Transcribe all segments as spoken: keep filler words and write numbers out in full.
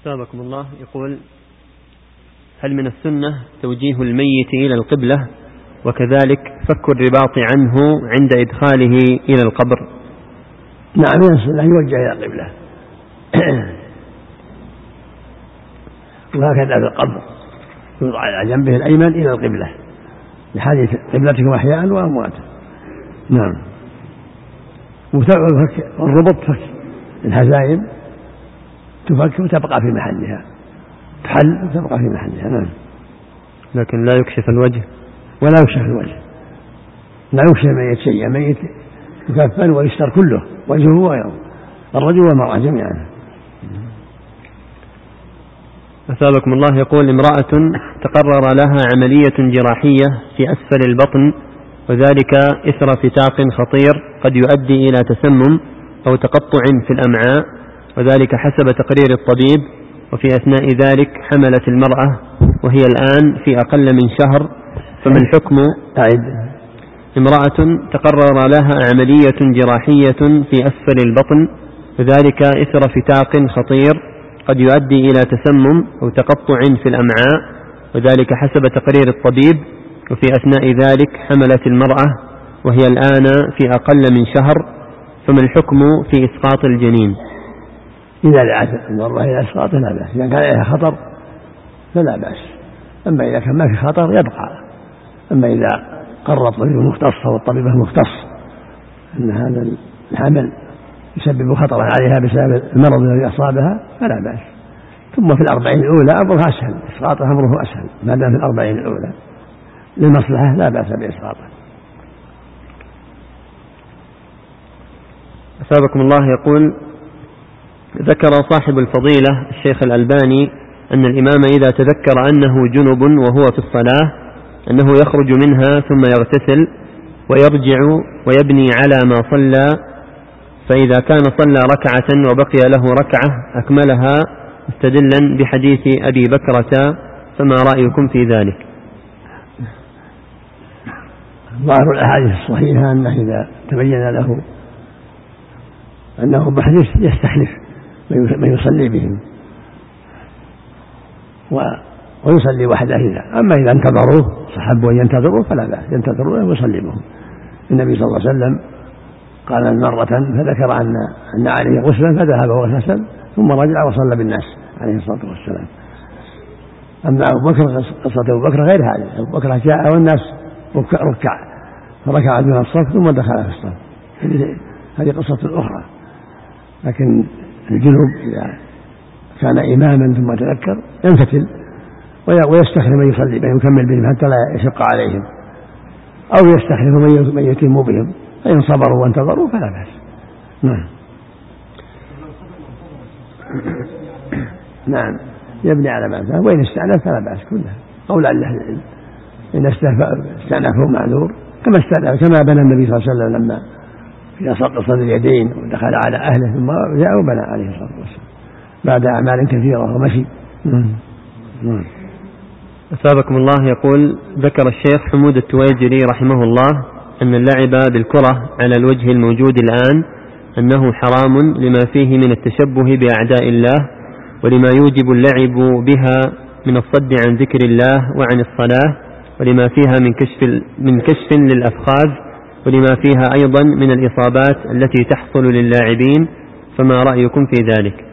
أثابكم الله. يقول: هل من السنة توجيه الميت إلى القبلة وكذلك فك الرباط عنه عند إدخاله إلى القبر؟ نعم، من السنة يوجه إلى القبلة وهكذا في القبر يوضع على جنبه الأيمن إلى القبلة لحديث قبلتكم أحياء وأمواتا. نعم. والربط فك الهزائم تفك وتبقى في محلها، تحل وتبقى في محلها. نعم. لكن لا يكشف الوجه ولا يكشف الوجه، لا يكشف الميت شيء، الميت يكفن ويستر كله، وجهه ويوم الرجل والمرأة جميعا. أثابكم الله. يقول: امرأة تقرر لها عملية جراحية في أسفل البطن وذلك إثر فتاق خطير قد يؤدي إلى تسمم أو تقطع في الأمعاء، وذلك حسب تقرير الطبيب، وفي أثناء ذلك حملت المرأة وهي الآن في أقل من شهر، فما الحكم؟ أعد. امرأة تقرر لها عملية جراحية في أسفل البطن وذلك إثر فتاق خطير قد يؤدي إلى تسمم أو تقطع في الأمعاء، وذلك حسب تقرير الطبيب، وفي أثناء ذلك حملت المرأة وهي الآن في أقل من شهر، فما الحكم في إسقاط الجنين؟ إذا دعت المرأة إلى إسقاطه لا بأس، إذا كان عليها خطر فلا بأس، أما إذا كان ما في خطر يبقى. أما إذا قرر الطبيب المختص والطبيب المختص أن هذا الحمل يسبب خطرا عليها بسبب المرض الذي أصابها فلا بأس. ثم في الأربعين الأولى أمره أسهل، إسقاطه أمره أسهل ما دام في الأربعين الأولى للمصلحة لا بأس بإسقاطه. أثابكم الله. يقول: ذكر صاحب الفضيلة الشيخ الألباني أن الإمام إذا تذكر أنه جنب وهو في الصلاة أنه يخرج منها ثم يغتسل ويرجع ويبني على ما صلى، فإذا كان صلى ركعة وبقي له ركعة أكملها مستدلا بحديث أبي بكرة، فما رأيكم في ذلك؟ ظاهر الأحاديث الصحيحة أنه إذا تبين له أنه محدث يستحلف من يصلي بهم ويصلي وحده. إذا أما إذا انتظروه صحبوا أن ينتظروا فلا بأس، ينتظروا ويصلي بهم. النبي صلى الله عليه وسلم قال مرة فذكر أن أن عليه غسلا فذهب وغسل ثم رجع وصلى بالناس عليه الصلاة والسلام. أما أبو بكر قصة أبو بكر غير هذه، أبو بكر جاء والناس ركع ركع فركع من الصف ثم دخل في الصف، هذه قصة أخرى. لكن الجنوب إذا كان إماما ثم تذكر ينفتل ويستخدم من يصلي بهم يكمل بهم حتى لا يشق عليهم، أو يستخدم من يتم بهم، فإن صبروا وانتظروا فلا بأس. نعم. نعم، يبني على ما فهم، وإن استأنف فلا بأس كلها. قول أهل العلم إن استأنفوا معذور كما استأنف كما بنى النبي صلى الله عليه وسلم لما في قصد اليدين ودخل على أهله ثم جاء وبنى عليه الصلاة والسلام بعد أعمال كثيرة ومشي. أثابكم الله. يقول: ذكر الشيخ حمود التويجري رحمه الله أن اللعب بالكرة على الوجه الموجود الآن أنه حرام لما فيه من التشبه بأعداء الله، ولما يوجب اللعب بها من الصد عن ذكر الله وعن الصلاة، ولما فيها من كشف, من كشف للأفخاذ، ولما فيها أيضا من الإصابات التي تحصل للاعبين، فما رأيكم في ذلك؟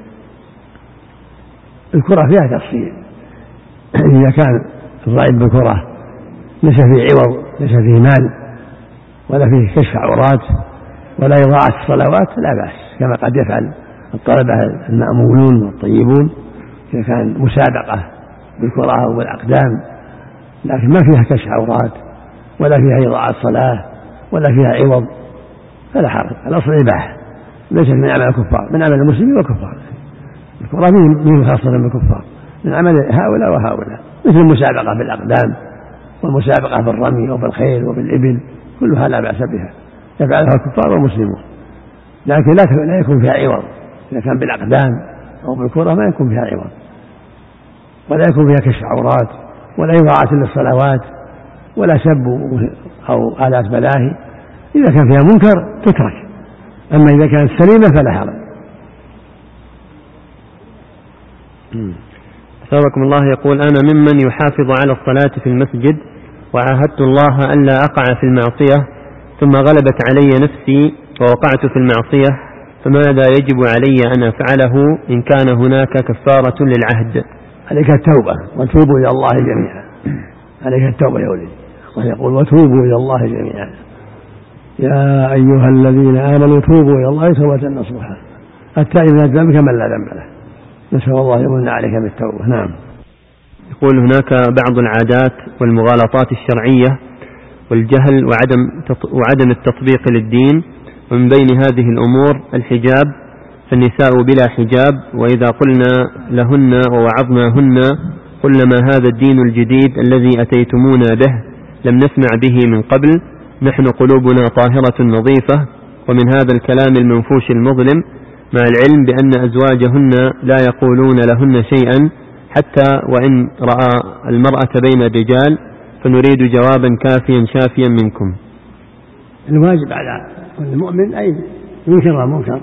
الكرة فيها تفصيل. إذا كان الضعيف بالكرة ليس فيه عوض، ليس فيه مال، ولا فيه كشف عورات، ولا إضاعة الصلوات لا بأس، كما قد يفعل الطلبة المأمولون والطيبون إذا كان مسابقة بالكرة أو بالأقدام، لكن ما فيها كشف عورات ولا فيها إضاعة صلاة ولا فيها عوض فلا حرج. الأصل إباحة، ليست من عمل الكفار، من عمل المسلمين والكفار. الكرة من خاصة بالكفار، من عمل هؤلاء وهؤلاء، مثل المسابقة بالأقدام والمسابقة بالرمي وبالخيل وبالإبل، كلها لا بأس بها يفعلها الكفار والمسلمون، لكن لا يكون فيها عوض. إذا كان بالأقدام أو بالكرة ما يكون فيها عوض، ولا يكون فيها كشف عورات، ولا إضاعة للصلوات، ولا سب أو آلات ملاهي. إذا كان فيها منكر تترك، أما إذا كانت سليمة فلا حرج. أثابكم الله. يقول أنا ممن يحافظ على الصلاة في المسجد، وعاهدت الله ألا أقع في المعصية، ثم غلبت علي نفسي ووقعت في المعصية، فماذا يجب علي أن أفعله إن كان هناك كفارة للعهد؟ عليك التوبة وتوبوا إلى الله جميعا. عليك التوبة يا ولدي، الله يقول وتوبوا إلى الله جميعا يا أيها الذين آمنوا توبوا إلى الله توبة نصوحا التائب من الذنب كمن لا ذنب له. نسأل الله يمن عليك بالتوبة. نعم. يقول هناك بعض العادات والمغالطات الشرعية والجهل وعدم وعدم التطبيق للدين، ومن بين هذه الأمور الحجاب، فالنساء بلا حجاب، وإذا قلنا لهن ووعظناهن قلنا ما هذا الدين الجديد الذي أتيتمونا به لم نسمع به من قبل، نحن قلوبنا طاهرة نظيفة، ومن هذا الكلام المنفوش المظلم، مع العلم بأن أزواجهن لا يقولون لهن شيئا حتى وإن رأى المرأة بين الرجال، فنريد جوابا كافيا شافيا منكم. الواجب على كل مؤمن أي ينكر المنكر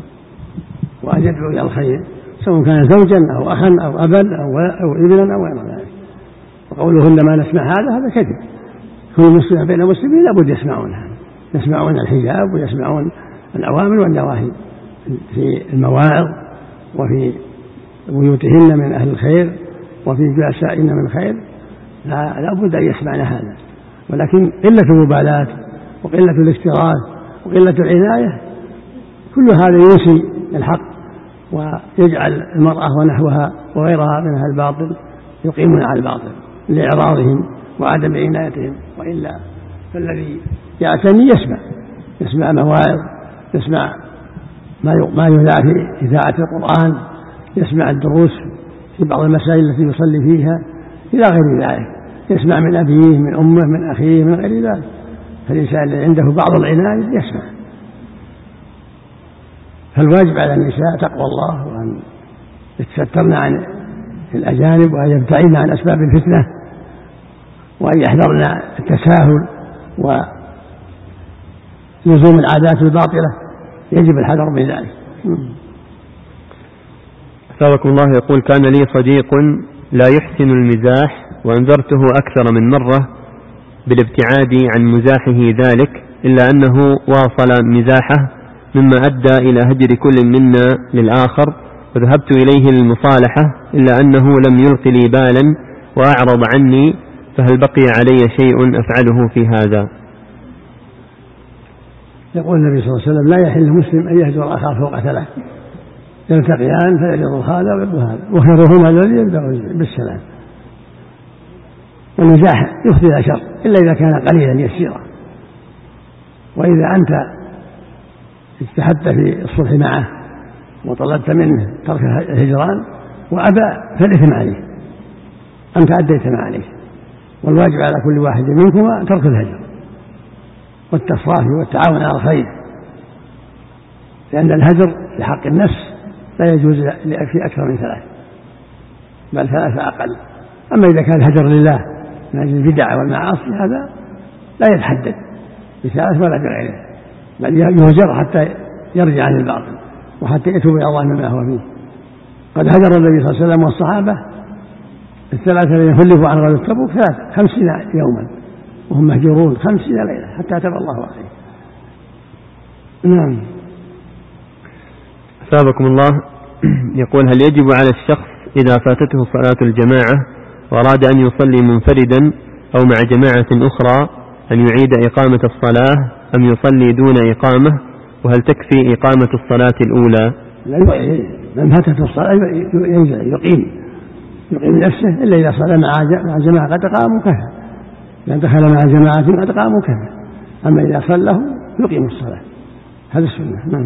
وأن يدعو إلى الخير، سواء كان زوجا أو أخا أو أبا أو, أو ابنا أو غير ذلك. وقولهن ما نسمع هذا هذا كذب. كل مسلم بين المسلمين لابد يسمعون هذا، يسمعون الحجاب ويسمعون الأوامر والنواهي في المواعظ وفي بيوتهن من أهل الخير وفي جلسائهن من خير، لا, لا بد أن يسمعن هذا. ولكن قلة المبالاة وقلة الاكتراث وقلة العناية كل هذا ينسي الحق ويجعل المرأة ونحوها وغيرها من أهل الباطل يقيمون على الباطل لإعراضهم وعدم عنايتهم. وإلا فالذي يعتني يسمع يسمع مواعظ، يسمع ما يذاع في إذاعة القرآن، يسمع الدروس في بعض المسائل التي يصلي فيها إلى غير ذلك، يسمع من أبيه من أمه من أخيه من غير ذلك. فالإنسان الذي عنده بعض العناية يسمع. فالواجب على النساء تقوى الله وأن يتسترن عن الأجانب وأن يبتعدن عن أسباب الفتنة وأن يحذرن التساهل ولزوم العادات الباطلة، يجب الحذر من ذلك. أثابكم الله. يقول كان لي صديق لا يحسن المزاح، وأنذرته أكثر من مرة بالابتعاد عن مزاحه ذلك، إلا أنه واصل مزاحه مما أدى إلى هجر كل منا للآخر، وذهبت إليه للمصالحة إلا أنه لم يلق لي بالا وأعرض عني، فهل بقي علي شيء أفعله في هذا؟ يقول النبي صلى الله عليه وسلم لا يحل مسلم أن يهجر أخاه فوق ثلاث، يلتقيان فيعرض هذا ويرضى هذا، وخيرهما الذي يبدأ بالسلام. والمزاح يفضي إلى شر إلا إذا كان قليلا يسيرا. وإذا أنت اجتهدت في الصلح معه وطلبت منه ترك الهجران وأبى فالإثم عليه، أنت أديت ما عليه. والواجب على كل واحد منكم ترك الهجر والتصافي والتعاون على الخير، لأن الهجر في حق النفس لا يجوز في أكثر من ثلاث، بل ثلاثة أقل. أما إذا كان الهجر لله من أجل البدع والمعاصي هذا لا يتحدد بثلاث ولا بغيره، بل يهجر حتى يرجع عن الباطل وحتى يتوب إلى الله مما هو فيه. قد هجر النبي صلى الله عليه وسلم والصحابة الثلاثة الذين خلفوا عن غزوة تبوك ثلاثة خمسين يوما وهم مهجورون خمسين ليلة حتى تاب الله عليه. نعم. أثابكم الله. يقول هل يجب على الشخص إذا فاتته صلاة الجماعة وأراد أن يصلي منفردا أو مع جماعة أخرى أن يعيد إقامة الصلاة أم يصلي دون إقامة؟ وهل تكفي إقامة الصلاة الأولى؟ من فاتته الصلاة يقيم يقيم نفسه إلا إذا صلى مع جماعة قد قاموا كفى، إذا دخل مع جماعة قد قاموا كفى. أما إذا صلى يقيم الصلاة، هذا السنة. نعم.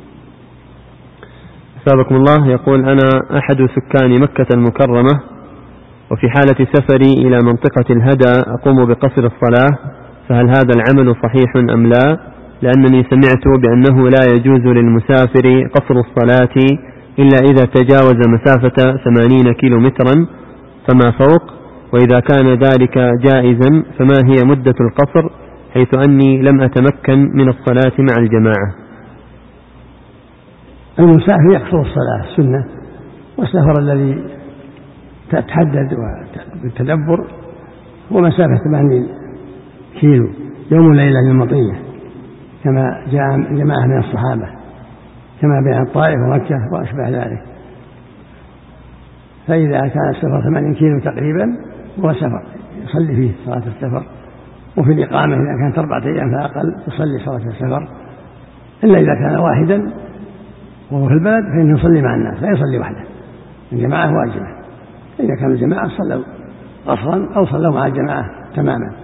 أثابكم الله. يقول أنا أحد سكان مكة المكرمة، وفي حالة سفري إلى منطقة الهدى أقوم بقصر الصلاة، فهل هذا العمل صحيح أم لا؟ لأنني سمعت بأنه لا يجوز للمسافر قصر الصلاة إلا إذا تجاوز مسافة ثمانين كيلو مترا فما فوق، وإذا كان ذلك جائزا فما هي مدة القصر، حيث أني لم أتمكن من الصلاة مع الجماعة؟ المسافر يقصر الصلاة سنة، والسفر الذي تتحدد بالتدبر هو مسافة ثمانين كيلو يوم وليلة للمطية، كما جاء جماعة من الصحابة، كما بين الطائف ومكة وأشبه ذلك. فإذا كان السفر ثمانين كيلو تقريبا هو سفر يصلي فيه صلاة السفر، وفي الإقامة إذا كانت أربعة أيام فأقل يصلي صلاة السفر، إلا إذا كان واحدا وهو في البلد فإنه يصلي مع الناس، لا يصلي وحده، الجماعة واجبة. إذا كان الجماعة صلوا قصرا أو صلوا مع الجماعة تماما.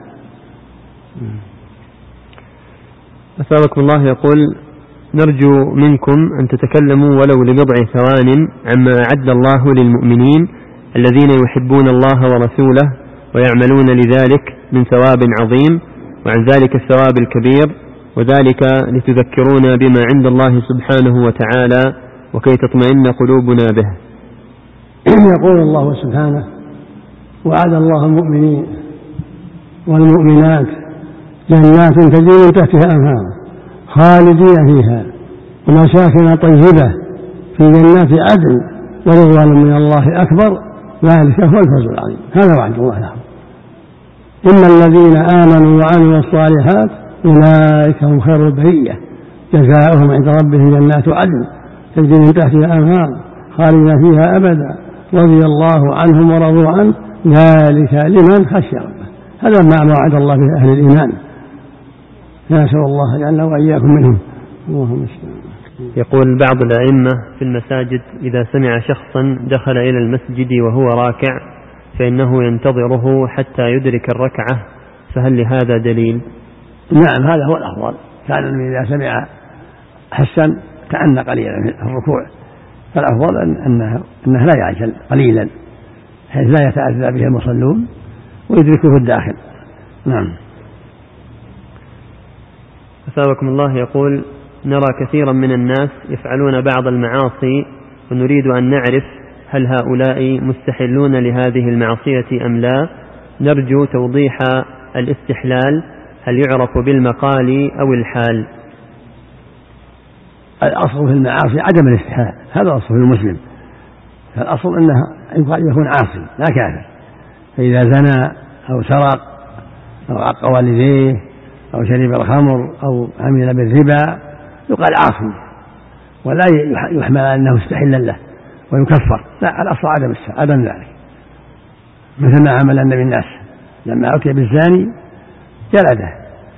أثابكم الله يقول: نرجو منكم أن تتكلموا ولو لبضع ثوان عما أعد الله للمؤمنين الذين يحبون الله ورسوله ويعملون لذلك من ثواب عظيم، وعن ذلك الثواب الكبير، وذلك لتذكرونا بما عند الله سبحانه وتعالى وكي تطمئن قلوبنا به. يقول الله سبحانه: وعد الله المؤمنين والمؤمنات جنات تجري من تحتها الأنهار خالدين فيها ومساكن طيبة في جنات عدن ورضوان من الله أكبر، ذلك هو الفوز العظيم. هذا وعد الله لهم. إن الذين آمنوا وعملوا الصالحات أولئك هم خير البرية، جزاؤهم عند ربهم جنات عدن تجري من تحتها الأنهار خالدين فيها أبدا رضي الله عنهم ورضوا عنه، ذلك لمن خشي ربه. هذا ما وعد الله به أهل الإيمان، نسأل الله أن يجعلنا وإياكم منهم. اللهم استعان. يقول بعض الأئمة في المساجد: إذا سمع شخصا دخل إلى المسجد وهو راكع فإنه ينتظره حتى يدرك الركعة، فهل لهذا دليل؟ نعم، هذا هو الأفضل. كان إذا سمع حسن تأنى قليلا في الركوع، فالأفضل أنه, أنه لا يعجل قليلا حيث لا يتأذى به المصلون ويدركه الداخل. نعم. أثابكم الله يقول: نرى كثيرا من الناس يفعلون بعض المعاصي ونريد أن نعرف هل هؤلاء مستحلون لهذه المعصية أم لا؟ نرجو توضيح الاستحلال، هل يعرف بالمقال أو الحال؟ الأصل في المعاصي عدم الاستحلال، هذا أصل في المسلم. فالأصل أنه يكون عاصي لا كافر، فإذا زنى أو سرق أو عق والديه أو شرب الخمر أو عمل بالربا يقال عاصي، ولا يحمل أنه استحل له ويكفر، لا، الأصل عدم عدم ذلك. مثل ما عمل النبي الناس لما أتي بالزاني جلده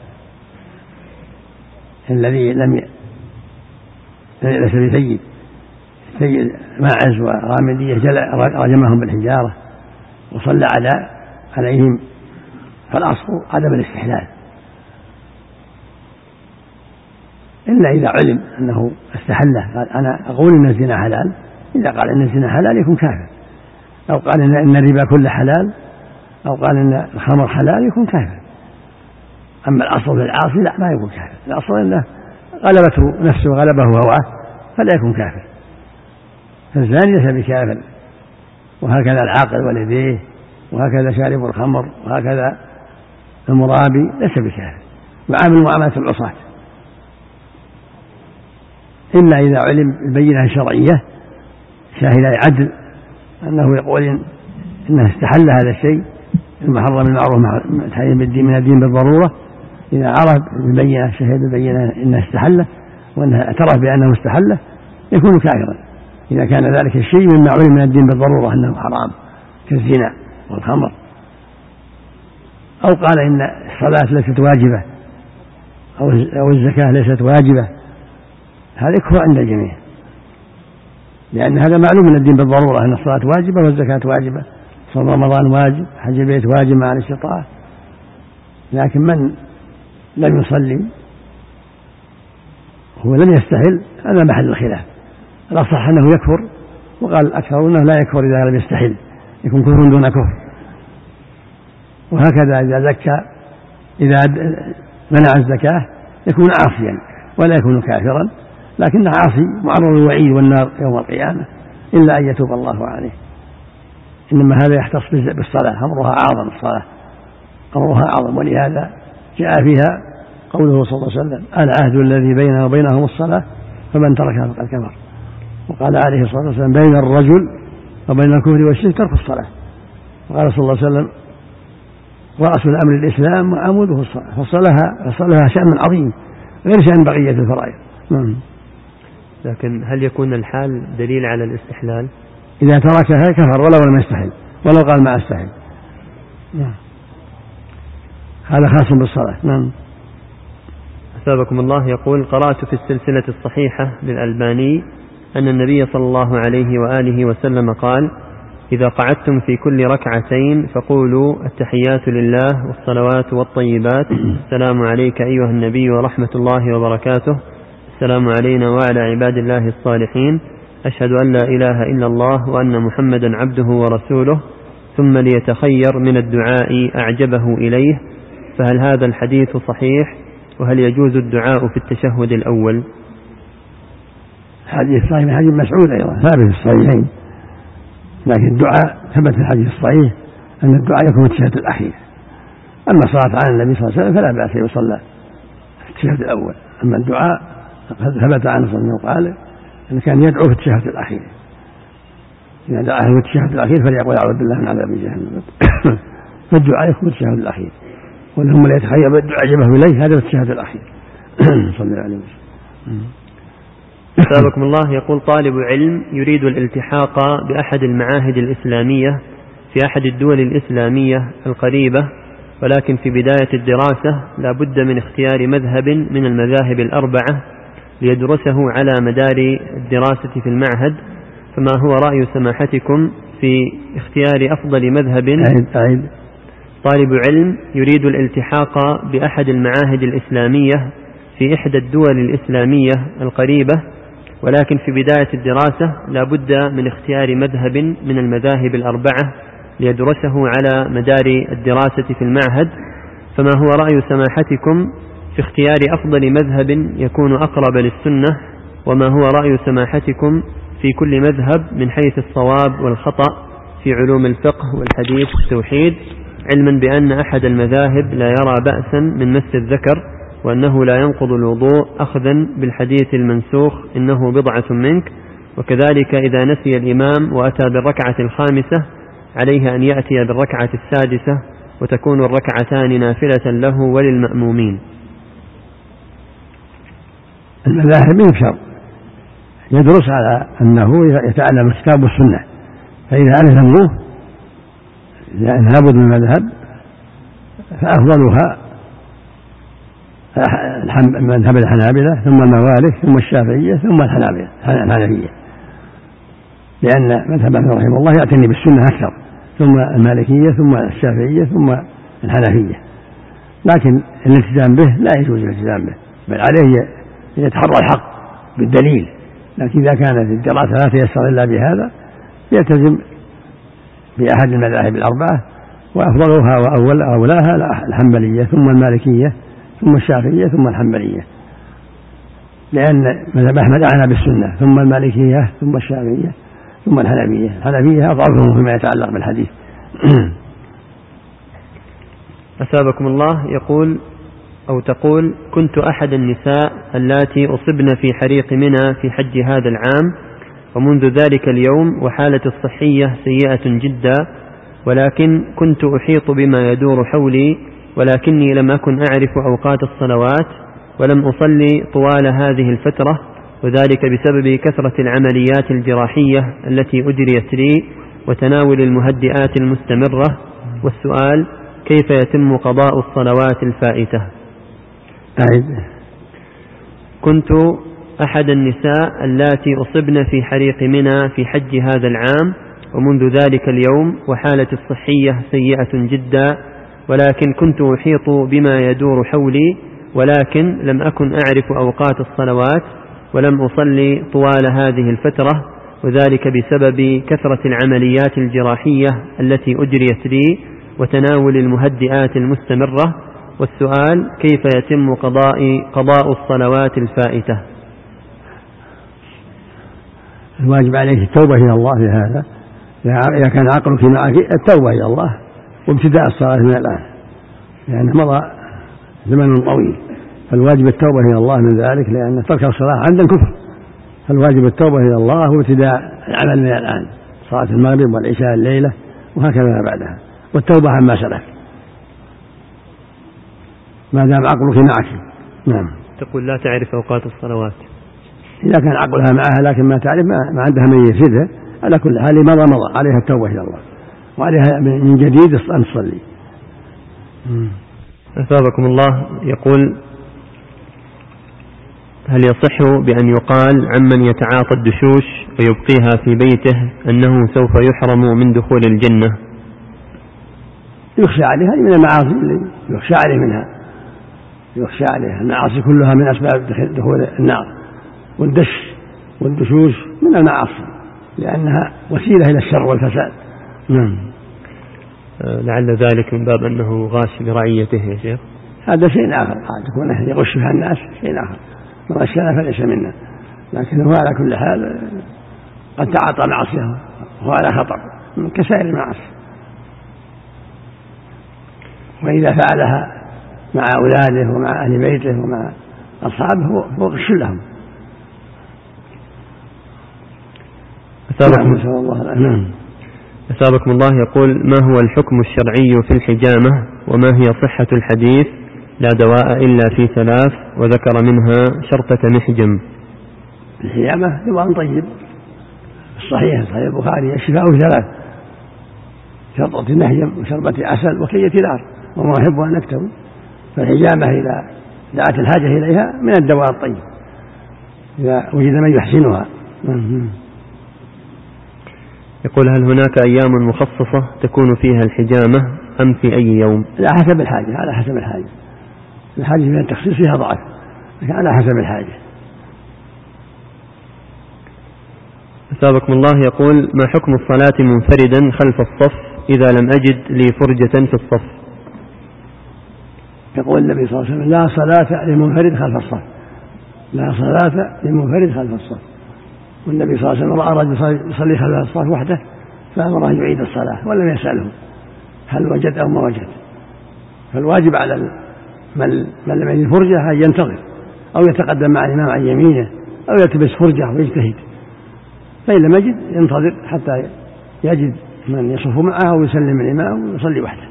الذي لم ليس بسيد سيد ماعز وغامدية رجمهم بالحجارة وصلى على عليهم. فالأصل عدم الاستحلال، إلا إذا علم أنه استحله. قال أنا أقول إن الزنا حلال، إذا قال إن الزنا حلال يكون كافر، أو قال إن الربا كله حلال، أو قال إن الخمر حلال يكون كافر. أما الأصل في العاصي لا، ما يكون كافر. الأصل إنه غلبته نفسه غلبه هواه فلا يكون كافر. فالزاني ليس بكافر، وهكذا العاقل والديه، وهكذا شارب الخمر، وهكذا المرابي ليس بكافر، يعامل معاملة العصاة، إلا إذا علم البينة الشرعية شاهد عدل أنه يقول إنه استحل هذا الشيء المحرم المعروف من الدين بالضرورة. إذا عرف البينة شهد البينة إنه استحله وأنه اعترف بأنه استحله يكون كافرا، إذا كان ذلك الشيء مما علم من الدين بالضرورة أنه حرام كالزنا والخمر، أو قال إن الصلاة ليست واجبة أو الزكاة ليست واجبة، هذا يكفر عند الجميع، لأن هذا معلوم من الدين بالضرورة أن الصلاة واجبة والزكاة واجبة، صوم رمضان واجب، حج البيت واجب مع الاستطاعة. لكن من لم يصلي هو لم يستحل، هذا محل الخلاف. الأصح أنه يكفر، وقال الأكثر أنه لا يكفر إذا لم يستحل، يكون كفر دون كفر. وهكذا إذا زكى إذا منع الزكاة يكون عاصيا ولا يكون كافرا، لكنه عاصي معرض للوعيد والنار يوم القيامة إلا أن يتوب الله عليه. إنما هذا يختص بالصلاة، أمرها أعظم، الصلاة أمرها أعظم، ولهذا جاء فيها قوله صلى الله عليه وسلم: العهد الذي بيننا وبينهم الصلاة فمن تركها فقد كفر. وقال عليه الصلاة والسلام: بين الرجل وبين الكفر والشرك ترك الصلاة. وقال صلى الله عليه وسلم رأس الأمر الإسلام وعموده الصلاة، فصلها فصلها شأن عظيم غير شأن بقية الفرائض. لكن هل يكون الحال دليل على الاستحلال؟ إذا تركها كفر ولو لم يستحل، ولو قال ما أستحل. نعم. هذا خاص بالصلاة. نعم. أثابكم الله. يقول قرأت في السلسلة الصحيحة للألباني أن النبي صلى الله عليه وآله وسلم قال: إذا قعدتم في كل ركعتين فقولوا التحيات لله والصلوات والطيبات، السلام عليك أيها النبي ورحمة الله وبركاته، السلام علينا وعلى عباد الله الصالحين، أشهد أن لا إله إلا الله وأن محمدا عبده ورسوله، ثم ليتخير من الدعاء أعجبه إليه. فهل هذا الحديث صحيح؟ وهل يجوز الدعاء في التشهد الأول؟ حديث صحيح من حديث مسعود أيضا ثابت في الصحيحين، لكن الدعاء ثبت في الحديث الصحيح أن الدعاء يكون في التشهد الأخير. أما الصلاة على النبي صلى الله عليه وسلم فلا بأس يصلى في التشهد الأول. أما الدعاء ثبت عنه صلى الله عليه وسلم قال أن كان يدعو في التشهد الأخير، إذا دعاه في التشهد الأخير فليقول أعوذ بالله من عذاب جهنم. فالدعاء يكون في التشهد الأخير، ولهم لا يتخير بالدعاء عجبه إليه، هذا في التشهد الأخير. صلى الله عليه وسلم. أثابكم الله. يقول طالب علم يريد الالتحاق بأحد المعاهد الإسلامية في أحد الدول الإسلامية القريبة، ولكن في بداية الدراسة لا بد من اختيار مذهب من المذاهب الأربعة ليدرسه على مدار الدراسة في المعهد، فما هو رأي سماحتكم في اختيار أفضل مذهب؟ طالب علم يريد الالتحاق بأحد المعاهد الإسلامية في إحدى الدول الإسلامية القريبة، ولكن في بداية الدراسة لا بد من اختيار مذهب من المذاهب الأربعة ليدرسه على مدار الدراسة في المعهد، فما هو رأي سماحتكم في اختيار أفضل مذهب يكون أقرب للسنة؟ وما هو رأي سماحتكم في كل مذهب من حيث الصواب والخطأ في علوم الفقه والحديث والتوحيد، علما بأن أحد المذاهب لا يرى بأسا من مس الذكر، وأنه لا ينقض الوضوء أخذا بالحديث المنسوخ إنه بضعة منك، وكذلك إذا نسي الإمام وأتى بالركعة الخامسة عليه أن يأتي بالركعة السادسة وتكون الركعتان نافلة له وللمأمومين. المذاهب يكثر يدرس على أنه يتعلم الكتاب والسنة، فإذا ألزموه لأن لابد من المذهب فأفضلها مذهب الحنابلة ثم المالك ثم الشافعية ثم الحنابلة الحنفية، لأن مذهب أحمد رحمه الله يعتني بالسنة أكثر، ثم المالكية ثم الشافعية ثم الحنفية. لكن الالتزام به لا يجوز الالتزام به، بل عليه يتحرى الحق بالدليل، لكن إذا كانت الدراسة لا تيسر إلا بهذا يلتزم بأحد المذاهب الأربعة، وأفضلها وأول أولاها الحنبلية ثم المالكية ثم الشافعية ثم الحنبلية، لأن مذهب أحمد أعنى بالسنة، ثم المالكية ثم الشافعية ثم الحنفية. الحنفية أضعفهم فيما يتعلق بالحديث. أثابكم الله. يقول أو تقول كنت أحد النساء اللاتي أصبن في حريق منى في حج هذا العام، ومنذ ذلك اليوم وحالة الصحية سيئة جدا، ولكن كنت أحيط بما يدور حولي، ولكني لم أكن أعرف أوقات الصلوات ولم أصلي طوال هذه الفترة، وذلك بسبب كثرة العمليات الجراحية التي أجريت لي وتناول المهدئات المستمرة. والسؤال: كيف يتم قضاء الصلوات الفائتة؟ كنت أحد النساء اللاتي أصبن في حريق منى في حج هذا العام، ومنذ ذلك اليوم وحالة الصحية سيئة جدا، ولكن كنت أحيط بما يدور حولي، ولكن لم أكن أعرف أوقات الصلوات ولم أصلي طوال هذه الفترة، وذلك بسبب كثرة العمليات الجراحية التي أجريت لي وتناول المهدئات المستمرة. والسؤال: كيف يتم قضاء قضاء الصلوات الفائتة؟ الواجب عليك التوبة إلى الله في هذا، إذا كان عقلك معك التوبة إلى الله وابتداء الصلاة من الآن، لأن يعني مضى زمن طويل، فالواجب التوبة إلى الله من ذلك، لأن ترك الصلاة عند الكفر، فالواجب التوبة إلى الله وابتداء العمل من الآن. صلاة المغرب والعشاء الليلة وهكذا ما بعدها، والتوبة عما سلف ما دام عقلك معك. نعم. تقول لا تعرف أوقات الصلوات. إذا كان عقلها معها لكن ما تعرف ما عندها من يفسدها، على كل حال مضى مضى عليها التوبة إلى الله وعليها من جديد أن تصلي. أثابكم الله. يقول هل يصح بأن يقال عمن يتعاطى الدشوش ويبقيها في بيته أنه سوف يحرم من دخول الجنة؟ يخشى عليها من المعاصي اللي يخشى عليه منها، يخشى عليها المعاصي كلها من أسباب دخول النار، والدش والدشوش من المعاصي لأنها وسيلة إلى الشر والفساد. نعم. لعل ذلك من باب أنه غاش لرعيته يا شيخ. هذا شيء آخر، قد يكون يغش بها الناس شيء آخر، من غشنا فليس منا، لكن هو على كل حال قد تعاطى معصيه وهو على خطر من كسائر المعاصي، وإذا فعلها مع أولاده ومع أهل بيته ومع أصحابه هو غش لهم. أثابكم الله. أثابكم الله. يقول ما هو الحكم الشرعي في الحجامة وما هي صحة الحديث لا دواء إلا في ثلاث وذكر منها شرطة محجم؟ الحجامة دواء طيب الصحيح صحيح البخاري الشفاء ثلاث: شرطة محجم وشربة عسل وكية نار وما أحب أن أكتب. فالحجامة إذا دعت الحاجة إليها من الدواء الطيب إذا وجد من يحسنها. يقول هل هناك أيام مخصصة تكون فيها الحجامة أم في أي يوم؟ على حسب الحاجة، على حسب الحاجة الحاجة من التخصيص فيها ضعف، لكن على حسب الحاجة. أثابكم الله. يقول ما حكم الصلاة منفردا خلف الصف إذا لم أجد لي فرجة في الصف؟ يقول النبي صلى الله عليه وسلم لا صلاة لمنفرد خلف الصف، لا صلاة لمنفرد خلف الصف. والنبي صلى الله عليه وسلم رأى رجل يصلي خلف الصف وحده فأمره أن يعيد الصلاة ولم يسأله هل وجد أو ما وجد. فالواجب على من لم يجد فرجة أن ينتظر أو يتقدم مع الإمام عن يمينه أو يلتبس فرجة ويجتهد، فإن لم يجد ينتظر حتى يجد من يصف معه ويسلم الإمام ويصلي وحده.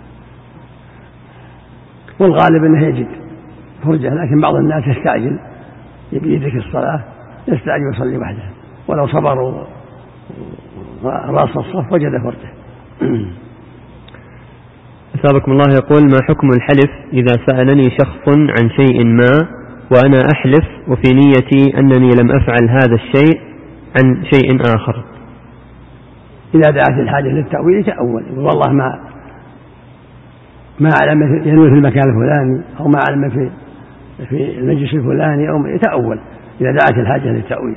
والغالب أنه يجد فرجة، لكن بعض الناس يستعجل يبي يدرك الصلاة يستعجل ويصلي وحده، ولو صبروا راس الصف وجد فرجة. أثابكم الله. يقول ما حكم الحلف إذا سألني شخص عن شيء ما وأنا أحلف وفي نيتي أنني لم أفعل هذا الشيء عن شيء آخر؟ إذا دعت الحاجة للتأويل تأول، والله ما ما أعلم ينوي في المكان الفلاني أو ما أعلم في في المجلس الفلاني أو يتأول إذا دعت الحاجة للتأويل.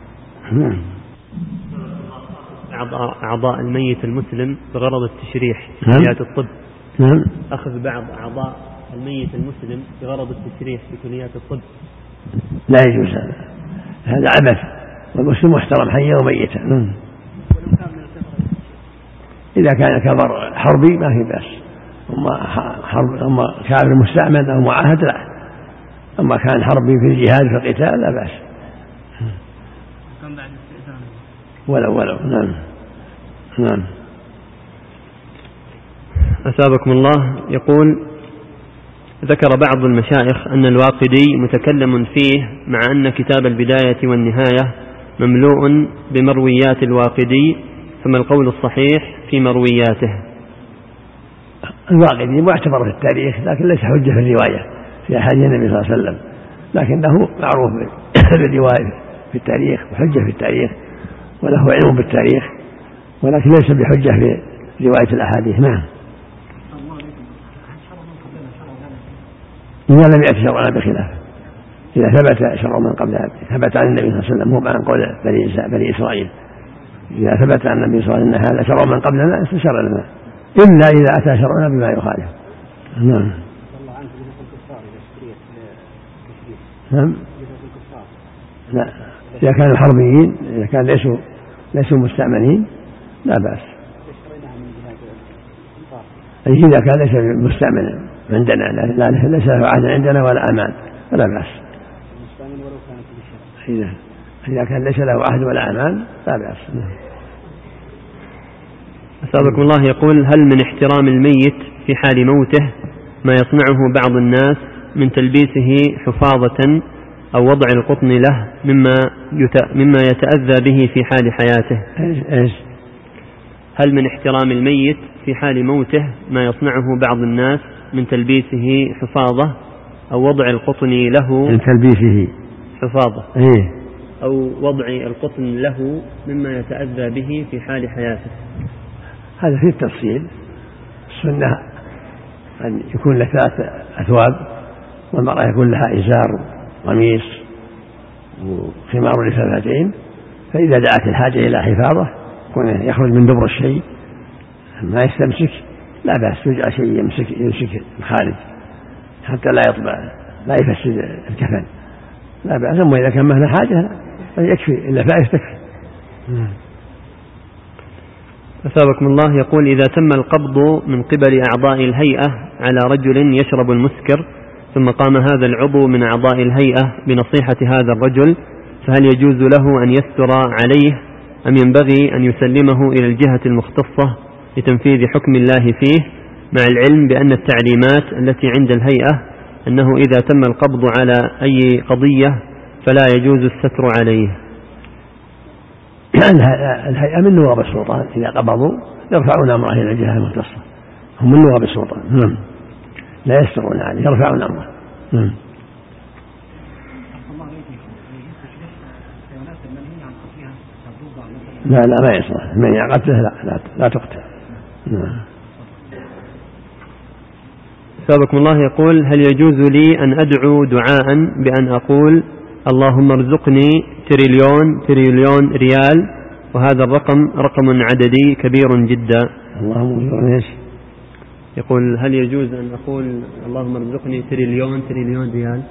أعضاء الميت المسلم بغرض التشريح في كليات الطب. نعم. أخذ بعض أعضاء الميت المسلم بغرض التشريح في كليات الطب لا يجوز هذا، هذا عبث، والمسلم محترم حيا وميتا. نعم. إذا كان كبر حربي ما في بأس، أما حرب أما كافر مستعمل أو معاهد لا، أما كان حربي في الجهاد في القتال لا بأس. ولو ولو نعم نعم. أثابكم الله. يقول ذكر بعض المشايخ أن الواقدي متكلم فيه مع أن كتاب البداية والنهاية مملوء بمرويات الواقدي، فما القول الصحيح في مروياته؟ الواقدي معتبر في التاريخ لكن ليس حجة في الرواية في أحاديث النبي صلى الله عليه وسلم، لكنه معروف بالرواية في التاريخ وحجة في التاريخ وله علم بالتاريخ، ولكن ليس بحجة في رواية الأحاديث. نعم. إذا لم يأتي شرعنا بخلاف، إذا ثبت شرع من قبلها ثبت عن النبي صلى الله عليه وسلم، هو عن قول بني إسرائيل، إذا ثبت عن النبي صلى الله عليه وسلم أن هذا شرع من قبلنا استشرع لنا، إلا إذا أتى شرعنا بما يخالف. نعم. نعم. لا، إذا كانوا حربيين، إذا كان ليسوا ليسوا مستعملين لا بأس. أي إذا كان ليس مستعملا عندنا لا ليس له عهد عندنا ولا أمان فلا بأس. إذا إذا كان ليس له عهد ولا أمان لا بأس. أثابكم الله يقول: هل من احترام الميت في حال موته ما يصنعه بعض الناس من تلبيسه حفاظة أو وضع القطن له مما مما يتأذى به في حال حياته؟ إيش؟ هل من احترام الميت في حال موته ما يصنعه بعض الناس من تلبيسه حفاظة أو وضع القطن له من تلبيسه حفاظة إيه؟ أو وضع القطن له مما يتأذى به في حال حياته؟ هذا فيه التفصيل. السنة أن يكون له ثلاث أثواب، والمرأة يكون لها إزار قميص وخمار لسفتين، فإذا دعت الحاجة إلى حفاظة يخرج من دبر الشيء ما يستمسك لا بأس، يجعل شيء يمسك يمسك الخارج حتى لا يطبع لا يفسد الكفن، لا بأس. أما إذا كان مهما حاجة يكفي إلا فائف تكفي. أثابكم الله يقول: إذا تم القبض من قبل أعضاء الهيئة على رجل يشرب المسكر ثم قام هذا العضو من أعضاء الهيئة بنصيحة هذا الرجل، فهل يجوز له أن يستر عليه أم ينبغي أن يسلمه إلى الجهة المختصة لتنفيذ حكم الله فيه، مع العلم بأن التعليمات التي عند الهيئة أنه إذا تم القبض على أي قضية فلا يجوز الستر عليه؟ الهيئة من نواب السلطان، إذا قبضوا يرفعون أمره إلى الجهة المختصة، هم من نواب السلطان لا يسترون عليه، يرفعون أمره. لا لا ما يصلح، من يعقدته لا, لا, لا تقتل. سابقكم الله يقول: هل يجوز لي أن أدعو دعاء بأن أقول اللهم ارزقني تريليون تريليون ريال، وهذا الرقم رقم عددي كبير جدا؟ اللهم ارزقني ايش؟ يقول: هل يجوز أن أقول اللهم ارزقني تريليون تريليون ريال؟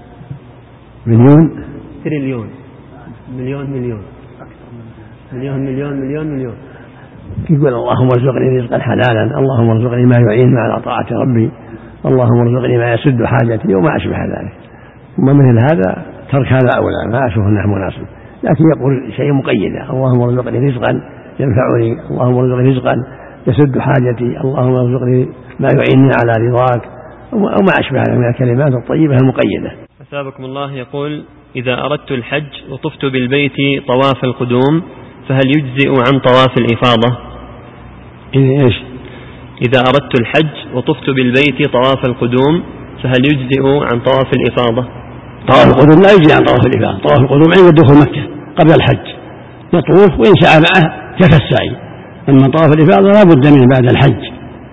مليون تريليون مليون مليون مليون مليون مليون مليون يقول اللهم ارزقني رزقا حلالا، اللهم ارزقني ما يعين على طاعة ربي، اللهم ارزقني ما يسد حاجتي وما أشبه ذلك. وما مثل هذا ترك هذا أولى، ما أشوف أنه مناسب، لكن يقول شيء مقيدة: اللهم ارزقني رزقا ينفعني، اللهم ارزقني رزقا يسد حاجتي، اللهم ارزقني ما يعينني على رضاك، وما أشبه من الكلمات الطيبة المقيدة. أثابكم الله يقول: إذا أردت الحج وطفت بالبيت طواف القدوم فهل يجزئ عن طواف الإفاضة؟ إيش؟ إذا أردت الحج وطفت بالبيت طواف القدوم فهل يجزئ عن طواف الإفاضة؟ طواف القدوم لا يجزئ عن طواف الإفاضة، طواف القدوم عند دخول مكة قبل الحج يطوف، وإن سعى معه كفى السعي. أما طواف الإفاضة لا بد منه بعد الحج،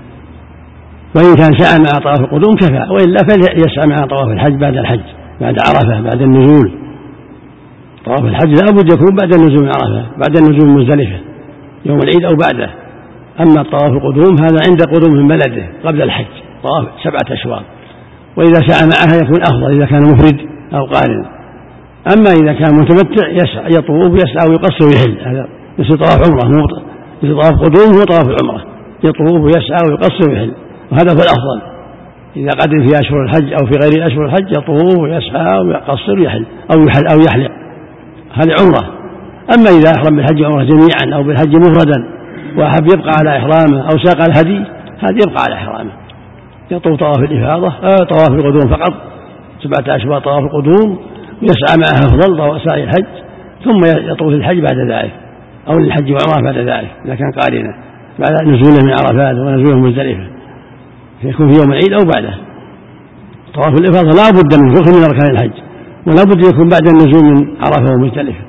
وإن كان سعى مع طواف القدوم كفى، وإلا فليسعى مع طواف الحج بعد الحج، بعد عرفة، بعد النزول. طواف الحج لا بد يكون بعد النزول من عرفة، بعد النزول من مزدلفة يوم العيد أو بعده. أما طواف القدوم هذا عند قدوم من بلده قبل الحج، طواف سبعة أشواط، وإذا سعى معها يكون أفضل إذا كان مفرد أو قارن. أما إذا كان متمتع يسعى يطوف يسعى ويقصر ويحل، هذا مثل طواف عمرة، مو مثل طواف قدوم هو طواف العمرة، يطوف ويسعى ويقصر ويحل، وهذا هو الأفضل. إذا قدر في أشهر الحج أو في غير أشهر الحج يطوف ويسعى ويقصر ويحل أو يحل أو يحلق، هذه عمرة. أما إذا أحرم بالحج وعمرة جميعا أو بالحج مفردا وأحب يبقى على إحرامه أو ساق الهدي، هذا يبقى على إحرامه، يطوف طواف الإفاضة آه طواف القدوم فقط سبعة أشواط طواف القدوم، ويسعى معها أفضل سعي الحج، ثم يطوف الحج بعد ذلك أو الحج وعمره بعد ذلك إذا كان قارنا بعد نزوله من عرفات ونزوله من مزدلفة، يكون في يوم العيد أو بعده. طواف الإفاضة لا بد من ركن من أركان الحج، ولا بد يكون بعد النزول من عرفة ومزدلفة.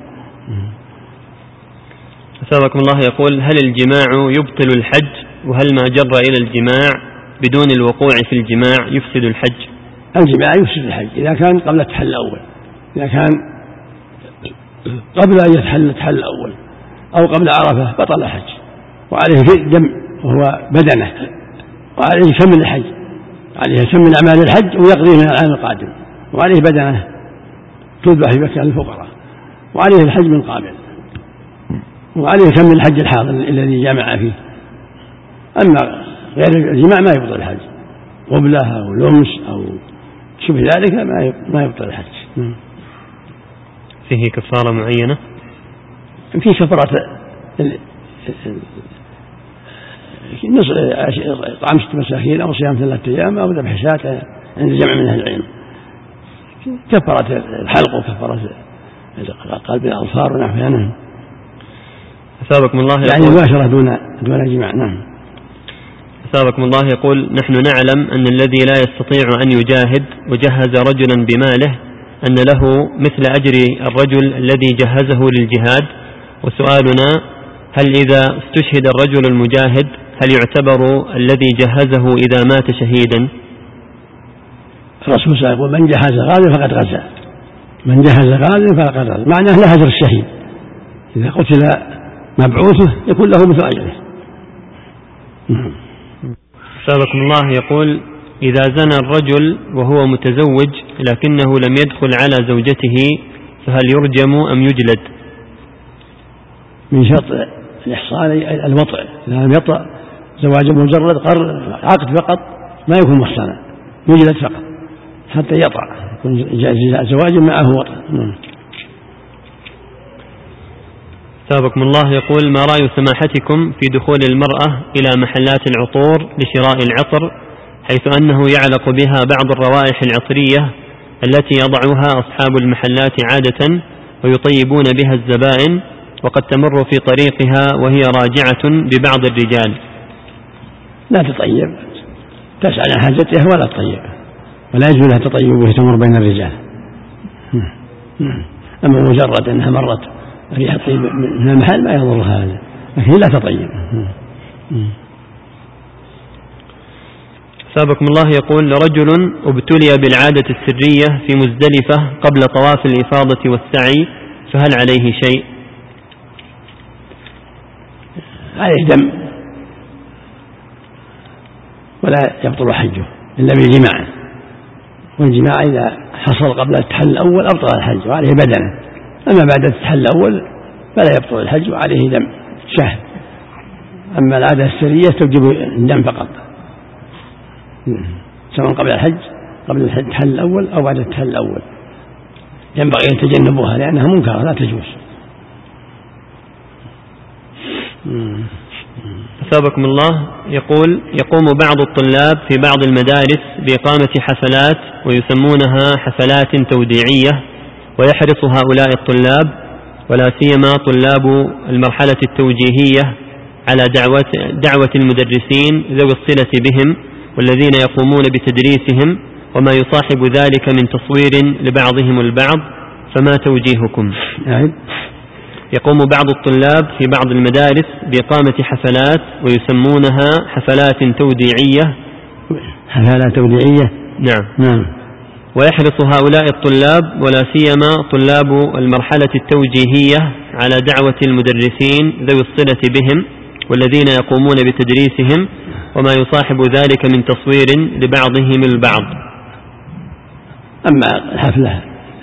أثابكم الله يقول: هل الجماع يبطل الحج؟ وهل ما جر إلى الجماع بدون الوقوع في الجماع يفسد الحج؟ الجماع يفسد الحج إذا كان قبل التحل الأول، إذا كان قبل أن يتحل التحل الأول أو قبل عرفة بطل الحج، وعليه دم وهو بدنه، وعليه يكمل الحج، عليه يكمل أعمال الحج ويقضي من العام القادم، وعليه بدنه تذبح في مكة للفقراء، وعليه الحج من قابل، وعليه يكمل الحج الحاضر الذي جمع فيه. أما غير الجماع ما يبطل الحج، قبلة أو لمس أو شبه ذلك ما يبطل الحج. فيه كفارة معينة؟ في كفارة طعام ست مساكين أو صيام ثلاثة أيام أو ذبح شاة عند جمع من أهل العلم. كفرت الحلق وكفرت قلب الأظفار ونحوها. نعم. أثابكم الله يعني مباشرة دون دون جماع. نعم. أثابكم الله يقول: نحن نعلم أن الذي لا يستطيع أن يجاهد وجهز رجلا بماله أن له مثل أجر الرجل الذي جهزه للجهاد، وسؤالنا: هل إذا استشهد الرجل المجاهد هل يعتبر الذي جهزه إذا مات شهيدا؟ الرسول صلى الله عليه وسلم: من جهز غازا فقد غزا، من جهز غازا فقد غزا، معناه لا هجر الشهيد، إذا قتل مبعوثه يكون له مثل أجره. سابقكم الله يقول: إذا زنى الرجل وهو متزوج لكنه لم يدخل على زوجته فهل يرجم أم يجلد؟ من شرط الإحصان الوطء، إذا لم يطأ زواج مجرد عقد فقط ما يكون محصنا، يجلد فقط حتى يطأ، يكون زواج معه وطء. سابقكم الله يقول: ما رأي سماحتكم في دخول المرأة إلى محلات العطور لشراء العطر، حيث أنه يعلق بها بعض الروائح العطرية التي يضعها أصحاب المحلات عادة ويطيبون بها الزبائن، وقد تمر في طريقها وهي راجعة ببعض الرجال؟ لا تطيب، تسأل عن حاجتها ولا تطيب، ولا يجوز لها تطيب وهي تمر بين الرجال. أما مجرد أنها مرت ريح الطيب من المحل ما يضرها هذا، لكن لا تطيب. سابقكم الله يقول: رجل ابتلي بالعادة السرية في مزدلفة قبل طواف الإفاضة والسعي، فهل عليه شيء؟ عليه دم ولا يبطل حجه إلا بالجماع، والجماع إذا حصل قبل التحل الأول أبطل الحج وعليه بدنه، أما بعد التحل الأول فلا يبطل الحج وعليه دم شهر. أما العادة السرية توجب الدم فقط، سواء قبل الحج قبل التحل الأول أو بعد التحل الأول، ينبغي أن تجنبوها لأنها منكرة لا تجوز. أثابكم الله يقول: يقوم بعض الطلاب في بعض المدارس بإقامة حفلات ويسمونها حفلات توديعية، ويحرص هؤلاء الطلاب ولا سيما طلاب المرحلة التوجيهية على دعوة, دعوة المدرسين ذوي الصلة بهم والذين يقومون بتدريسهم، وما يصاحب ذلك من تصوير لبعضهم البعض، فما توجيهكم؟ يقوم بعض الطلاب في بعض المدارس بإقامة حفلات ويسمونها حفلات توديعية. حفلات توديعية؟ نعم. نعم. ويحرص هؤلاء الطلاب ولا سيما طلاب المرحلة التوجيهية على دعوة المدرسين ذوي الصلة بهم والذين يقومون بتدريسهم، وما يصاحب ذلك من تصوير لبعضهم البعض. أما الحفلة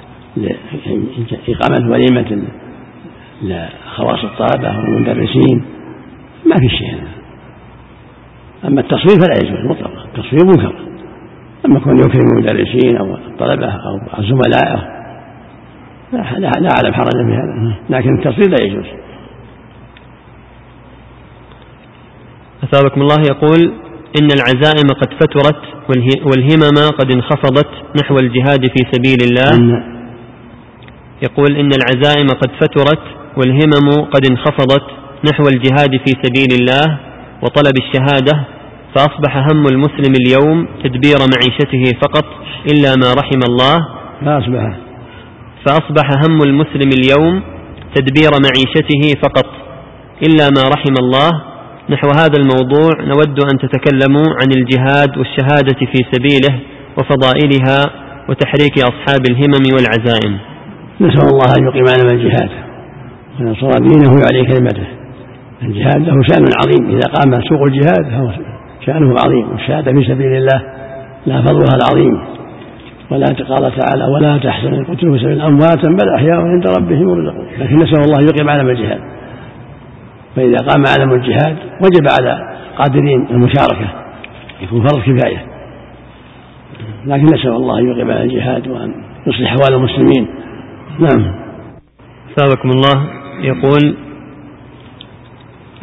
لإقامة وليمة لخواص الطلبة والمدرسين ما في شيء، أما التصوير فلا يجوز مطلقا، التصوير منكر. أما كون يكرم المدرسين أو الطلبة أو زملائه لا لا أعلم حرجا في هذا، لكن التصوير لا يجوز. أثابكم الله يقول: إن العزائم قد فترت والهمم قد انخفضت نحو الجهاد في سبيل الله. يقول: إن العزائم قد فترت والهمم قد انخفضت نحو الجهاد في سبيل الله وطلب الشهادة، فأصبح هم المسلم اليوم تدبير معيشته فقط إلا ما رحم الله. فأصبح فأصبح هم المسلم اليوم تدبير معيشته فقط إلا ما رحم الله. نحو هذا الموضوع نود أن تتكلموا عن الجهاد والشهادة في سبيله وفضائلها وتحريك أصحاب الهمم والعزائم. نسأل الله أن يقيم على الجهاد ونصر دينه ويعلي كلمته. الجهاد له شأن عظيم، إذا قام سوق الجهاد فهو شأنه عظيم، والشهادة في سبيل الله لا فضلها العظيم. ولا قال تعالى: ولا تحزنوا قتلوا في سبيل أمواتا بل أحياء عند ربهم يرزقون. لكن نسأل الله يقيم علم الجهاد، فإذا قام علم الجهاد وجب على قادرين المشاركة، يكون فرض كفاية. لكن نسأل الله يقيم على الجهاد وأن يصلح أحوال المسلمين. نعم. سابقكم الله يقول: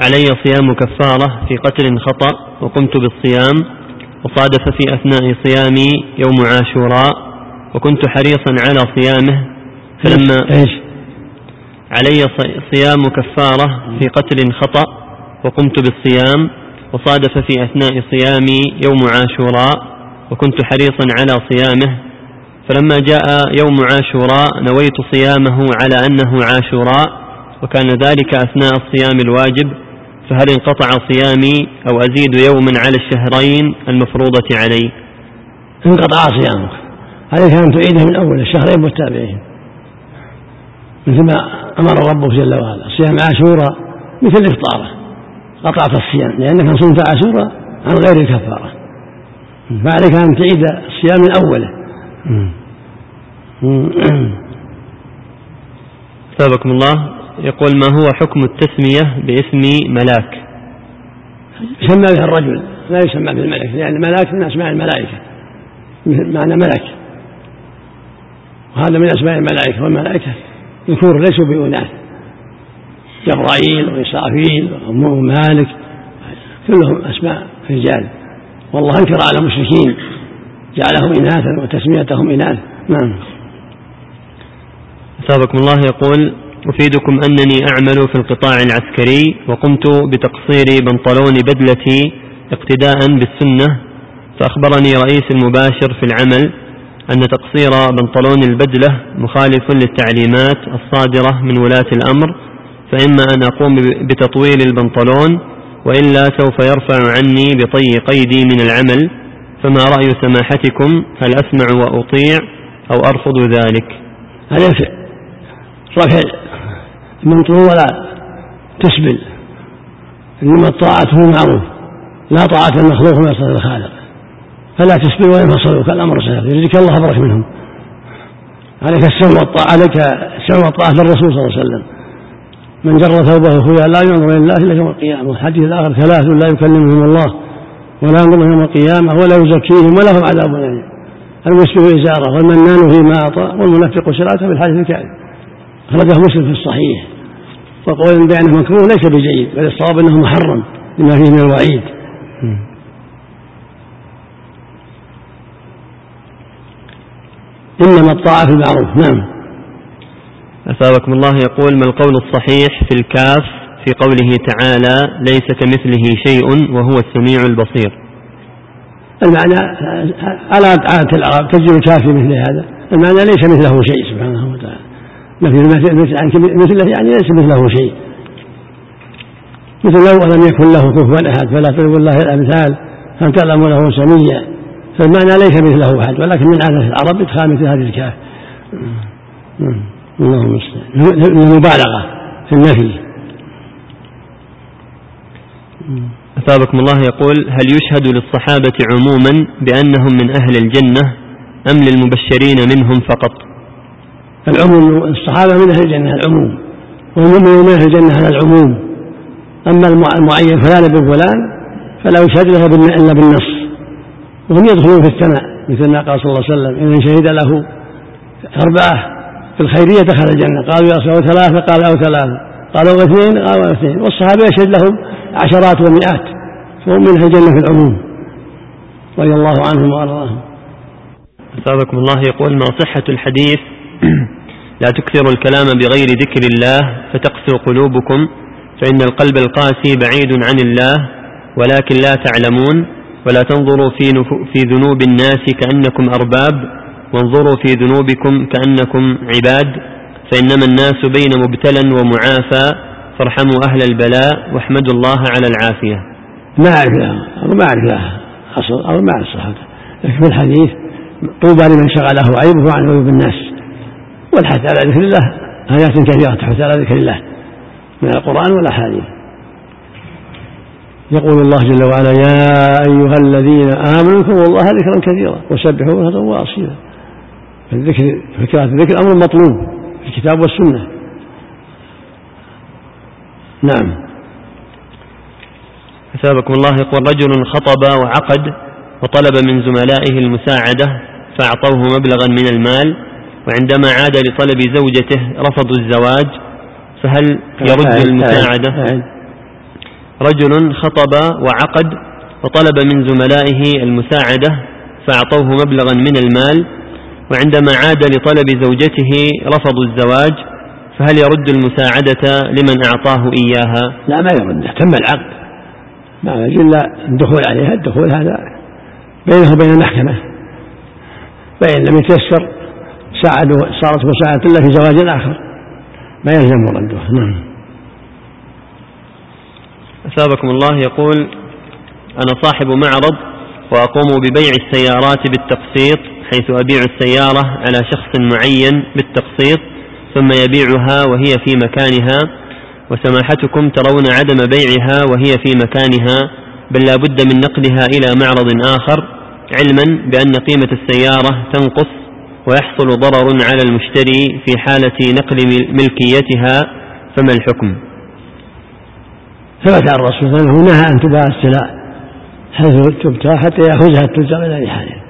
علي صيام كفارة في قتل خطأ وقمت بالصيام، وصادف في أثناء صيامي يوم عاشوراء وكنت حريصا على صيامه، فلما إيش؟ علي صيام كفارة في قتل خطأ وقمت بالصيام، وصادف في أثناء صيامي يوم عاشوراء وكنت حريصا على صيامه، فلما جاء يوم عاشوراء نويت صيامه على أنه عاشوراء وكان ذلك أثناء الصيام الواجب، فهل انقطع صيامي أو أزيد يوما على الشهرين المفروضة علي؟ انقطع صيامك، عليك أن تعيده من أول الشهرين متابعين، مثل ما أمر ربك جل وعلا. صيام عاشوراء مثل إفطاره، قطعت الصيام لأنك صمت عاشوراء عن غير الكفارة، فعليك أن تعيد الصيام من أوله. سابقكم الله يقول: ما هو حكم التسمية باسم ملاك؟ يسمى بها الرجل، لا يسمى بالملك، لأن ملاك من أسماء الملائكة، معنى ملك، وهذا من أسماء الملائكة، والملائكة ذكور ليسوا بأناث، جبرائيل وإسرافيل ومالك كلهم أسماء رجال، والله أنكر على المشركين جعلهم إناثا وتسميتهم إناث. نعم. سابقكم الله يقول: أفيدكم أنني أعمل في القطاع العسكري وقمت بتقصير بنطلون بدلتي اقتداء بالسنة، فأخبرني رئيس المباشر في العمل أن تقصير بنطلون البدلة مخالف للتعليمات الصادرة من ولاة الأمر، فإما أن أقوم بتطويل البنطلون وإلا سوف يرفع عني بطي قيدي من العمل، فما رأي سماحتكم؟ هل أسمع وأطيع أو أرفض ذلك؟ هذا رفع المنطلون ولا تسبل، إنما الطاعة هو معروف، لا طاعة المخلوق ما يصل الخالق، فلا تسبل ولا يفصلوك، الأمر سهل، يجزيك الله أبرك منهم. عليك السمع والطاعة، عليك السمع والطاعة للرسول صلى الله عليه وسلم: من جر ثوبه خيا لا ينظر إلى الله إلا يوم القيامة. والحديث الآخر: ثلاث لا يكلمهم الله ولا ينظر يوم القيامة ولا يزكيهم ولهم عذاب أليم: المسبل إزاره والمنان فيما أعطى والمنفق صلاته. بالحديث الكاذب أخرجه مسلم في الصحيح. وقول بأنه مكروه ليس بجيد، بل الصواب أنه محرم لما فيه من الوعيد. إنما الطاعة في المعروف. نعم. أثابكم الله يقول: ما القول الصحيح في الكاف في قوله تعالى: ليس كمثله شيء وهو السميع البصير؟ المعنى على عادة العرب تجد الكاف مثل هذا، المعنى ليس مثله شيء سبحانه وتعالى، مثله يعني ليس مثله شيء، مثل لو لم يكن له كفوا أحد فلا تضربوا الله الأمثال هل تعلم له سميا، فالمعنى ليس مثله أحد، ولكن من عادة العرب إدخال مثل هذه الكاف. اللهم استعان، المبالغة في النفي. أثابكم الله يقول: هل يشهد للصحابة عموما بأنهم من أهل الجنة أم للمبشرين منهم فقط؟ العموم، الصحابة من أهل الجنة العموم، والمؤمنون من أهل الجنة على العموم، أما المعين فلان بن فلان فلا يشهد له إلا بالنص، وهم يدخلون في الثناء مثل ما قال صلى الله عليه وسلم: إن شهد له أربعة في الخيرية دخل الجنة، قالوا يا رسول الله ثلاثة، قال أو ثلاثة، قالوا اثنين، قالوا اثنين، والصحابة يشهد لهم عشرات ومئات، فهم من أهل الجنة في العموم رضي الله عنهم وأرضاهم. أثابكم الله يقول: ما صحة الحديث لا تكثروا الكلام بغير ذكر الله فتقسو قلوبكم، فإن القلب القاسي بعيد عن الله ولكن لا تعلمون، ولا تنظروا في, في ذنوب الناس كأنكم أرباب، وانظروا في ذنوبكم كأنكم عباد، فإنما الناس بين مبتلى ومعافى، فارحموا أهل البلاء واحمدوا الله على العافية. ما أعرف لها أو ما أعرف لها أصل أو ما أعرف صحتها، لكن في الحديث: طوبى لمن شغله عيبه عن عيوب الناس، والحث على ذكر الله، آيات كثيرة تحث على ذكر الله من القرآن والأحاديث. يقول الله جل وعلا: يا أيها الذين آمنوا اذكروا الله ذكرا كثيرا وسبحوه بكرة وأصيلا. الذكر فكرة الذكر أمر مطلوب في الكتاب والسنة. نعم. أثابكم الله يقول: رجل خطب وعقد وطلب من زملائه المساعدة فأعطوه مبلغا من المال، وعندما عاد لطلب زوجته رفضوا الزواج، فهل يرد المساعدة؟ رجل خطب وعقد وطلب من زملائه المساعدة فأعطوه مبلغا من المال، وعندما عاد لطلب زوجته رفضوا الزواج، فهل يرد المساعدة لمن أعطاه إياها؟ لا، ما يرد، تم العقد، ما يجوز الدخول عليها. الدخول هذا بينه وبين المحكمة، فإن لم يتيسر ساعدوا صارت مساعدة الله في زواج آخر، ما يلزم رده. نعم. أثابكم الله. يقول: أنا صاحب معرض وأقوم ببيع السيارات بالتقسيط، حيث أبيع السيارة على شخص معين بالتقسيط ثم يبيعها وهي في مكانها، وسماحتكم ترون عدم بيعها وهي في مكانها، بل لا بد من نقلها إلى معرض آخر، علما بأن قيمة السيارة تنقص ويحصل ضرر على المشتري في حالة نقل ملكيتها، فما الحكم؟ ثبت عن الرسول صلى الله عليه وسلم نهى أن تباع السلع حيث تبتاع حتى يأخذها التجار إلى رحالها،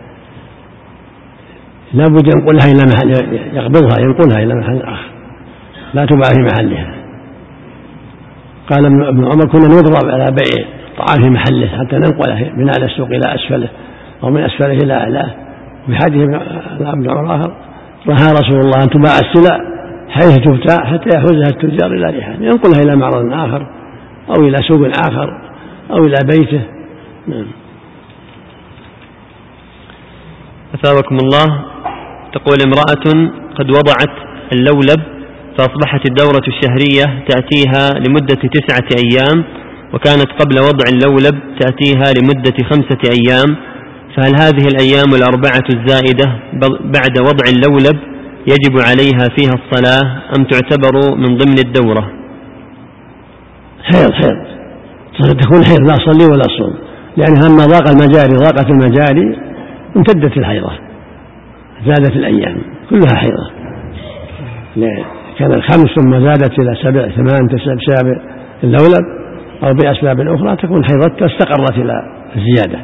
لا بد ينقلها إلى محل، يقبضها ينقلها إلى محل آخر، لا تباع في محلها. قال ابن عمر: كنا نضرب على بيع الطعام في محله حتى ننقله من أعلى السوق إلى أسفله أو من أسفله إلى أعلاه. وفي حديث ابن عمر آخر: نهى رسول الله أن تباع السلع حيث تبتاع حتى يأخذها التجار إلى رحالها، ينقلها إلى معرض آخر أو إلى سوق آخر أو إلى بيته. نعم. أثابكم الله. تقول امرأة قد وضعت اللولب فأصبحت الدورة الشهرية تأتيها لمدة تسعة أيام، وكانت قبل وضع اللولب تأتيها لمدة خمسة أيام، فهل هذه الأيام الأربعة الزائدة بعد وضع اللولب يجب عليها فيها الصلاة أم تعتبر من ضمن الدورة؟ حيض حيض تكون حيض، لا صلي ولا صوم، لأنها لما ضاق المجاري ضاقت المجاري امتدت الحيضة، زادت الأيام كلها حيضة. كان الخمس ثم زادت إلى سبع ثمان تسع سابع اللولب أو بأسباب أخرى تكون حيضتها استقرت إلى الزيادة.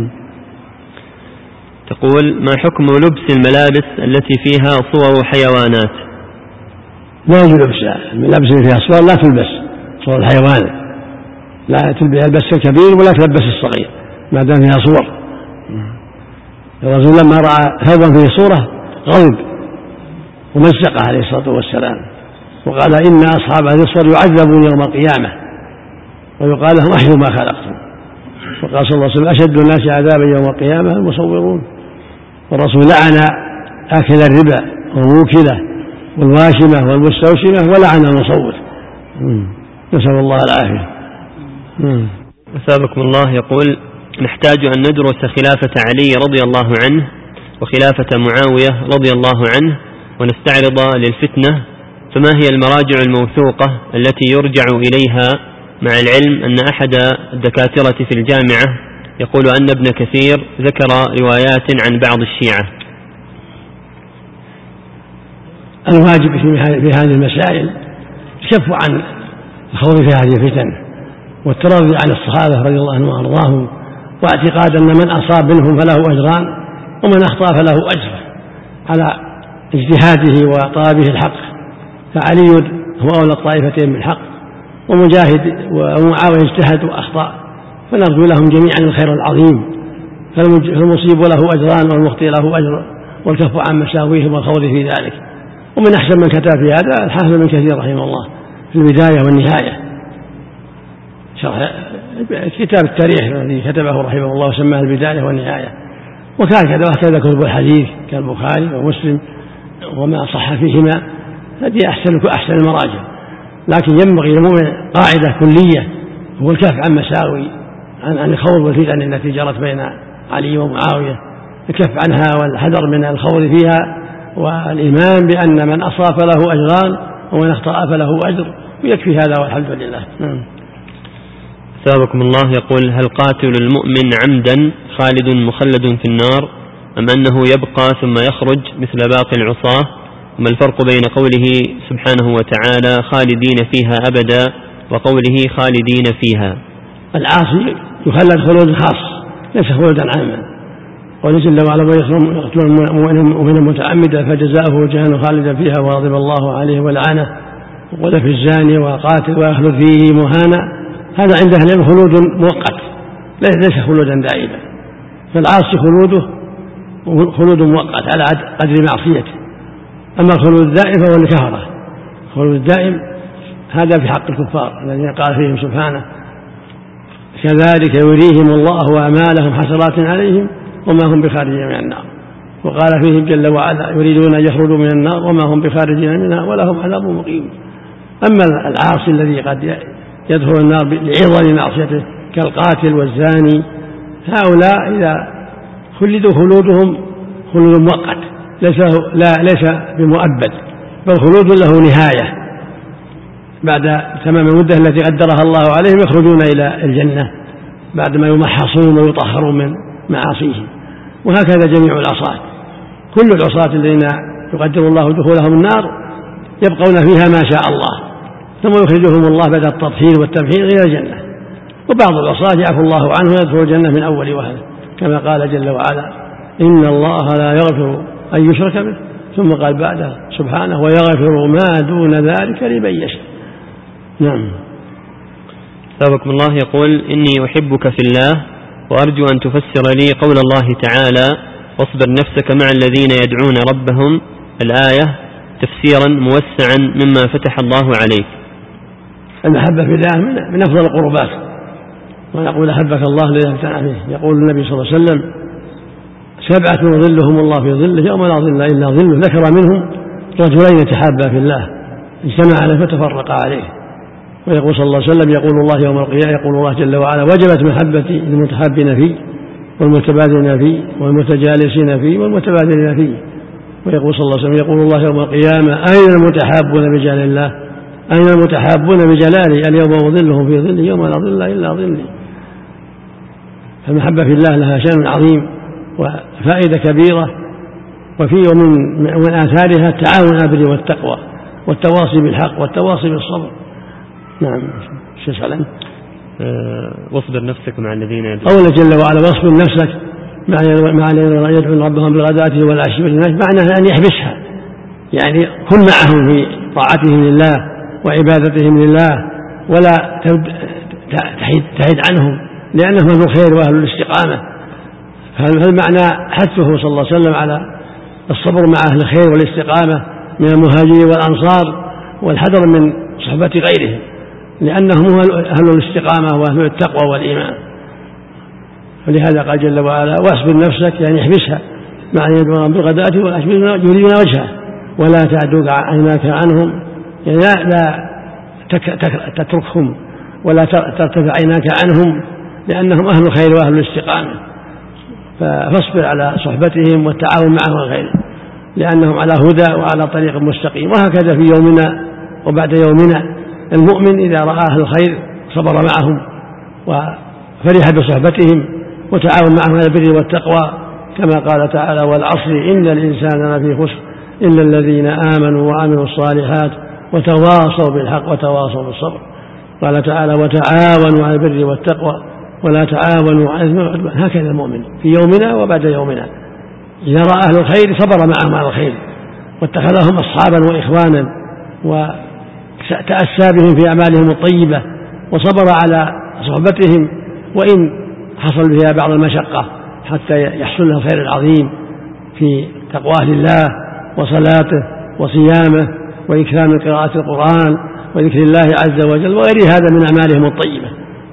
تقول: ما حكم لبس الملابس التي فيها صور حيوانات؟ لا يجوز لبسها، الملابس اللي فيها صور لا تلبس، صور الحيوان لا تلبس الكبير ولا تلبس الصغير ما دام فيها صور. الرسول لما رأى ثوبا فيه صورة غضب ومزقه عليه الصلاة والسلام وقال: إن أصحاب هذه الصور يعذبون يوم القيامة ويقال لهم أحيوا ما خلقتم. وقال صلى الله عليه وسلم: أشد الناس عذابا يوم القيامة المصورون. والرسول لعن آكل الربا والموكلة والواشمة والمستوشمة ولعن المصور، نسأل الله العافية. أثابكم الله. يقول: نحتاج أن ندرس خلافة علي رضي الله عنه وخلافة معاوية رضي الله عنه ونستعرض للفتنة، فما هي المراجع الموثوقة التي يرجع إليها، مع العلم أن أحد الدكاترة في الجامعة يقول أن ابن كثير ذكر روايات عن بعض الشيعة؟ الواجب في هذه المسائل الكف عن الخوض في هذه الفتن والتراضي عن الصحابة رضي الله عنهم وأرضاهم، واعتقاد أن من أصاب منهم فله أجران ومن أخطأ فله أجر على اجتهاده وطلبه الحق، فعلي هو أولى الطائفتين بالحق، ومجاهد ومعاوية اجتهد وأخطأ، فنرجو لهم جميعا الخير العظيم، فالمصيب له أجران والمخطئ له أجر، والكف عن مساويهم والخوض في ذلك. ومن أحسن من كتب في هذا الحافظ ابن كثير رحمه الله في البداية والنهاية، شرح كتاب التاريخ الذي كتبه رحمه الله وسماه البداية والنهاية، وكان كذا وكذا كتب الحديث كالبخاري ومسلم وما صح فيهما، هذه أحسن أحسن المراجع. لكن ينبغي للمؤمن قاعدة كلية هو الكف عن مساوي عن عن الخوض والفتن التي جرت بين علي ومعاوية، الكف عنها والحذر من الخوض فيها، والإيمان بأن من أصاب له أجران ومن أخطأ فله أجر، ويكفي هذا والحمد لله. أثابكم الله. يقول: هل قاتل المؤمن عمدا خالد مخلد في النار أم أنه يبقى ثم يخرج مثل باقي العصاة؟ وما الفرق بين قوله سبحانه وتعالى خالدين فيها أبدا وقوله خالدين فيها؟ العاصي يخلد خلود خاص ليس خلودا عاما، قال جل وعلا: ويقتل المؤمن متعمدا فجزاؤه جهنم خالدا فيها وغضب الله عليه ولعنه وقذف الزاني وقاتل ويخلد فيه مهانا هذا عند أهل العلم خلود مؤقت ليس خلودا دائما، فالعاصي خلوده خلود مؤقت على قدر معصيته. أما الخلود الدائم فهو الكفرة. الخلود الدائم هذا في حق الكفار الذين قال فيهم سبحانه كذلك يريهم الله أعمالهم حسرات عليهم وما هم بخارجين من النار، وقال فيهم جل وعلا يريدون أن يخرجوا من النار وما هم بخارجين منها ولهم عذاب مقيم. أما العاصي الذي قد يدخل النار لعظم معصيته كالقاتل والزاني، هؤلاء إذا خلدوا خلودهم خلود مؤقت ليس, لا ليس بمؤبد، بل خلود له نهاية، بعد تمام المدة التي قدرها الله عليهم يخرجون إلى الجنة بعدما يمحصون ويطهرون من معاصيهم. وهكذا جميع العصاة، كل العصاة الذين يقدر الله دخولهم النار يبقون فيها ما شاء الله، ثم يخرجهم الله بعد التطهير والتمحيص إلى الجنة. وبعض العصاة يعفو الله عنه ويدخل الجنة من أول وهلة، كما قال جل وعلا إن الله لا يغفر أن يشرك به، ثم قال بعدها سبحانه ويغفر ما دون ذلك لمن يشاء. نعم. ثابكم الله يقول إني أحبك في الله وأرجو أن تفسر لي قول الله تعالى واصبر نفسك مع الذين يدعون ربهم الآية تفسيرا موسعا مما فتح الله عليك. المحبة في الله من أفضل القربات، ويقول أحبك الله الذي امتنع فيه. يقول النبي صلى الله عليه وسلم سبعة ظلهم الله في ظله يوم لا ظل إلا ظله، ذكر منهم رجلين تحابا في الله اجتمع عليه فتفرقا عليه. ويقول صلى الله عليه وسلم يقول الله يوم القيامة يقول الله جل وعلا وجبت محبتي للمتحابين فيه والمتبادلين فيه والمتجالسين فيه والمتبادلين فيه. ويقول صلى الله عليه وسلم يقول الله يوم القيامة أين المتحابون بجلال الله أين المتحابون بجلالي اليوم أظلهم في ظلي يوم لا ظل إلا ظلي. فالمحبة في الله لها شأن عظيم وفائدة كبيرة، وفي ومن من آثارها التعاون على البر والتقوى والتواصي بالحق والتواصي بالصبر. نعم. شو سألن؟ أه واصبر نفسك مع الذين يدعون. قوله جل وعلا واصبر نفسك مع الذين يدعون ربهم بالغداة والعشي معناه أن يحبسها، يعني كن معهم في طاعتهم لله وعبادتهم لله ولا تحيد عنهم لأنهم أهل الخير وأهل الاستقامة. فالمعنى حثه صلى الله عليه وسلم على الصبر مع أهل الخير والاستقامة من المهاجرين والأنصار والحذر من صحبة غيرهم لأنهم أهل الاستقامة وأهل التقوى والإيمان. ولهذا قال جل وعلا واصبر نفسك يعني احبسها مع يدعون بالغداة والعشي يريدون وجهه ولا تعدوك عيناك عنهم، يعني لا تتركهم ولا ترتفع عيناك عنهم لأنهم أهل الخير وأهل الاستقامة. فاصبر على صحبتهم والتعاون معهم الخير لأنهم على هدى وعلى طريق مستقيم. وهكذا في يومنا وبعد يومنا المؤمن إذا رأى أهل الخير صبر معهم وفرح بصحبتهم وتعاون معهم على البر والتقوى كما قال تعالى والعصر إن الإنسان لفي خسر إلا الذين آمنوا وعملوا الصالحات وتواصوا بالحق وتواصوا بالصبر. قال تعالى وتعاونوا على البر والتقوى ولا تعاونوا على الإثم والعدوان. هكذا المؤمن في يومنا وبعد يومنا إذا رأى أهل الخير صبر معهم على الخير واتخذهم أصحابا وإخوانا وتأسى بهم في أعمالهم الطيبة وصبر على صحبتهم وإن حصل فيها بعض المشقة حتى يحصل له الخير العظيم في تقواه لله وصلاته وصيامه وإكثار قراءة القرآن وذكر الله عز وجل وغير هذا من أعمالهم الطيبة.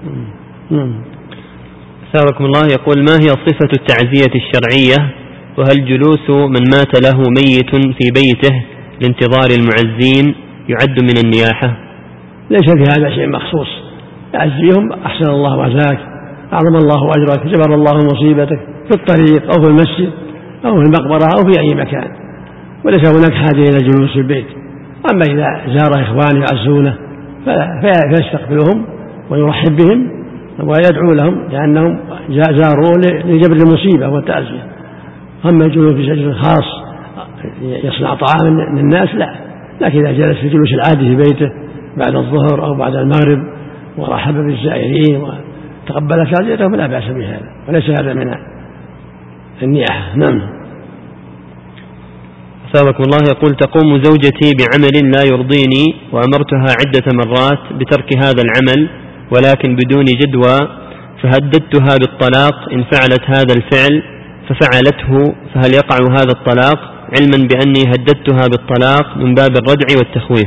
ثابكم الله يقول ما هي صفة التعزية الشرعية وهل جلوس من مات له ميت في بيته لانتظار المعزين يعد من النياحة؟ ليس في هذا شيء مخصوص، تعزيهم أحسن الله عزاك أعظم الله أجرك جبر الله مصيبتك في الطريق أو في المسجد أو في المقبرة أو في أي مكان، وليس هناك حاجة إلى جلوس في البيت. أما إذا زار إخوان يعزونه فيستقبلهم ويرحب بهم ويدعو لهم لأنهم زاروه لجبر المصيبة والتعزية. أما الجلوس في سجن خاص يصنع طعاما للناس لا، لكن إذا جلس في الجلوس العادي في بيته بعد الظهر أو بعد المغرب ورحب بالزائرين وتقبل تعزيتهم لا بأس بهذا وليس هذا من النياحة. نعم. ثابكم الله يقول تقوم زوجتي بعمل لا يرضيني وأمرتها عدة مرات بترك هذا العمل ولكن بدون جدوى، فهددتها بالطلاق إن فعلت هذا الفعل ففعلته، فهل يقع هذا الطلاق، علما بأني هددتها بالطلاق من باب الردع والتخويف؟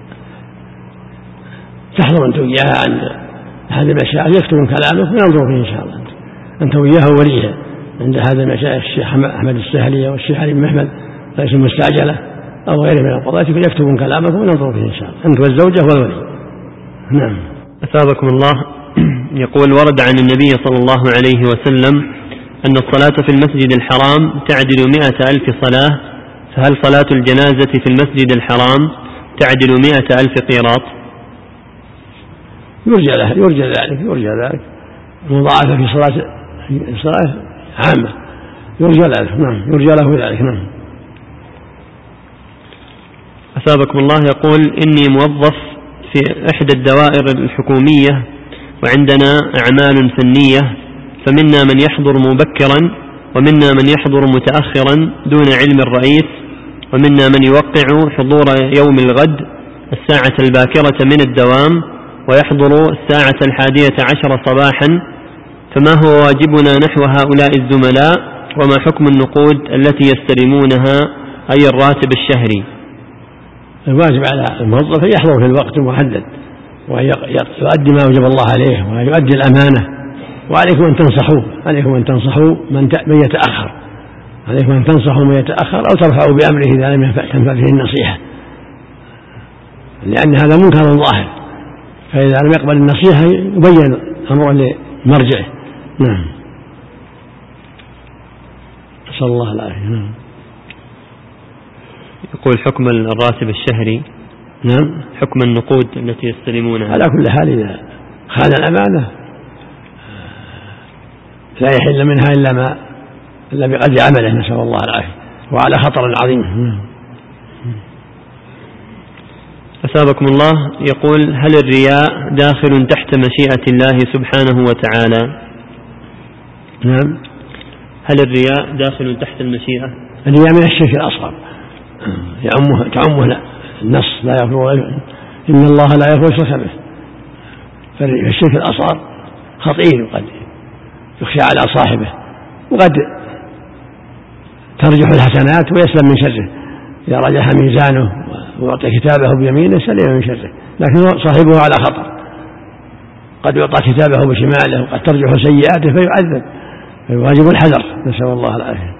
تحضر أنت وياها عن هذه المشايخ يكتبون كلامك وينظروا فيه إن شاء الله، أنت وياها وليها عند هذا المشايخ الشيخ أحمد السهلية والشيخ علي بن محمد رئيس المستعجلة أو غيره من القضاة، يكتبون كلامك وينظروا فيه إن شاء الله، أنت والزوجة والولي. نعم. أثابكم الله. يقول: ورد عن النبي صلى الله عليه وسلم أن الصلاة في المسجد الحرام تعدل مئة ألف صلاة، فهل صلاة الجنازة في المسجد الحرام تعدل مئة ألف قيراط؟ يرجى له يرجى ذلك يرجى ذلك مضاعفة في صلاة في صلاة عامة، يرجى له. نعم، يرجى له ذلك. نعم. أثابكم الله. يقول: إني موظف في إحدى الدوائر الحكومية وعندنا أعمال فنية، فمنا من يحضر مبكرا ومنا من يحضر متأخرا دون علم الرئيس، ومنا من يوقع حضور يوم الغد الساعة الباكرة من الدوام ويحضر الساعة الحادية عشر صباحا، فما هو واجبنا نحو هؤلاء الزملاء، وما حكم النقود التي يستلمونها أي الراتب الشهري؟ الواجب على الموظف يحضر في الوقت المحدد ويؤدي ما وجب الله عليه ويؤدي الأمانة، وعليكم أن تنصحوا عليكم أن تنصحوا من يتأخر عليكم أن تنصحوا من يتأخر أو ترفعوا بأمره إذا لم تنفع فيه النصيحة، لأن هذا منكر ظاهر، فإذا لم يقبل النصيحة يبين أمره لمرجعه. نعم. نسأل الله العافية. نعم. يقول: حكم الراتب الشهري. نعم. حكم النقود التي يستلمونها. على كل حال إذا خان الأمانة لا يحل منها إلا ما إلا بقدر عمله، نسأل الله العافية، وعلى خطر عظيم. أثابكم الله. يقول: هل الرياء داخل تحت مشيئة الله سبحانه وتعالى؟ نعم. هل الرياء داخل تحت المشيئة؟ الرياء من الشرك الأصغر، يعمه تعمه النص لا يغفر إن الله لا يغفر الشرك به، فالشرك الأصغر خطير وقد يخشى على صاحبه، وقد ترجح الحسنات ويسلم من شره، إذا رجح ميزانه ويعطي كتابه بيمينه سلم من شره، لكن صاحبه على خطر، قد يعطى كتابه بشماله وقد ترجح سيئاته فيعذب، فيواجب الحذر، نسأل الله العافية.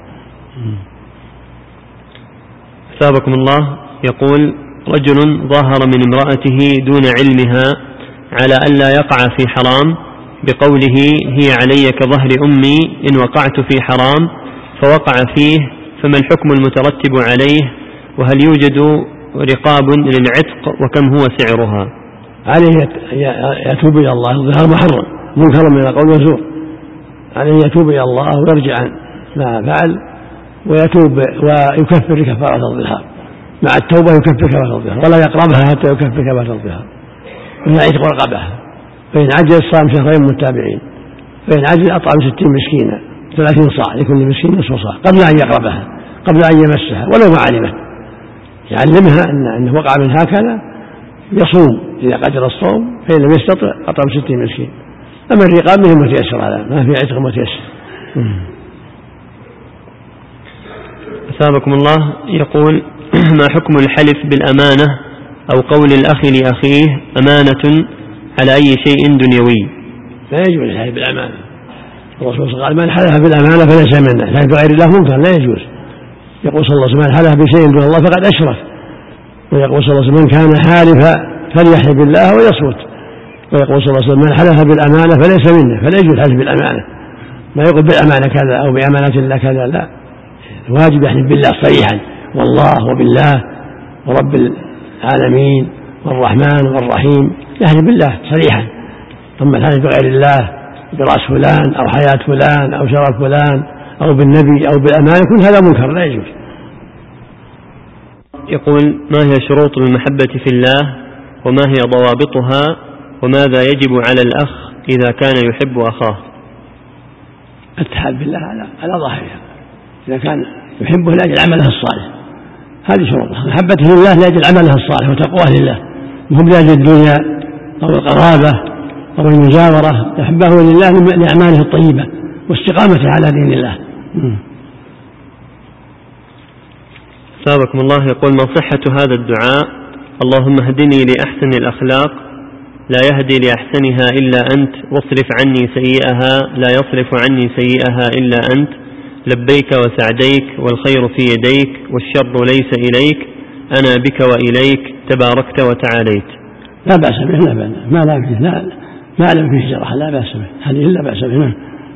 أثابكم الله. يقول: رجل ظاهر من امرأته دون علمها على ألا يقع في حرام بقوله: هي علي كظهر أمي إن وقعت في حرام، فوقع فيه، فما الحكم المترتب عليه، وهل يوجد رقاب للعتق، وكم هو سعرها؟ عليه يتوب إلى الله، الظهار محرم منكر من القول والزور، عليه يتوب إلى الله ويرجع عن ما فعل ويتوب ويكفر كفارة الظهار، مع التوبة يكفر كفارة الظهار، ولا يقربها حتى يكفر كفارة الظهار، ويعتق رقبها، فإن عجز صام شهرين متابعين، فإن عجز أطعم ستين مسكينا ثلاثين صاع لكل مسكين نصف صاع قبل أن يقربها، قبل أن يمسها ولو ما علمت، يعلمها أن أنه وقع من هكذا يصوم إذا قدر الصوم، فإن لم يستطع أطعم ستين مسكين. أما الرقاب منهم متيسر، على ما في عتق متيسر. أثابكم الله. يقول: ما حكم الحلف بالأمانة أو قول الأخ لأخيه أمانة على أي شيء دنيوي؟ لا يجوز الحلف بالأمانة، الرسول صلى الله عليه وسلم قال: من حلف بالأمانة فليس منا، الحلف بغير الله منكر لا يجوز. يقول صلى الله عليه وسلم: من حلف بشيء دون الله فقد أشرك. ويقول صلى الله عليه وسلم: من كان حالفا فليحلف بالله ويصمت. ويقول صلى الله عليه وسلم: من حلف بالأمانة فليس منا، فلا يجوز الحلف بالأمانة، ما يقول بالأمانة كذا أو بأمانة الله كذا، لا، الواجب يحلف بالله صريحا، والله وبالله ورب العالمين والرحمن والرحيم، يحلف بالله صريحا. ثم الحلف بغير الله برأس فلان أو حياة فلان أو شرف فلان أو بالنبي أو بالأمانة، كل هذا منكر لا يجوز. يقول: ما هي شروط المحبة في الله، وما هي ضوابطها، وماذا يجب على الأخ إذا كان يحب أخاه؟ التحاب بالله على على ظاهرها، إذا كان يحبه لأجل عمله الصالح، هذه شروطها، محبته لله لأجل عمله الصالح وتقواه لله، مهم لأجل الدنيا أو القرابة أو المجاورة يحبه لله لأعماله الطيبة واستقامته على دين الله. سابقكم الله يقول: ما صحة هذا الدعاء؟ اللهم اهدني لأحسن الأخلاق لا يهدي لأحسنها إلا أنت، واصرف عني سيئها لا يصرف عني سيئها إلا أنت، لبيك وسعديك والخير في يديك والشر ليس إليك، أنا بك وإليك تباركت وتعاليت. لا بأس به، لا بأس ما لا فيه، لا ما لم فيه جرح، لا بأس به، هذه لا بأس به.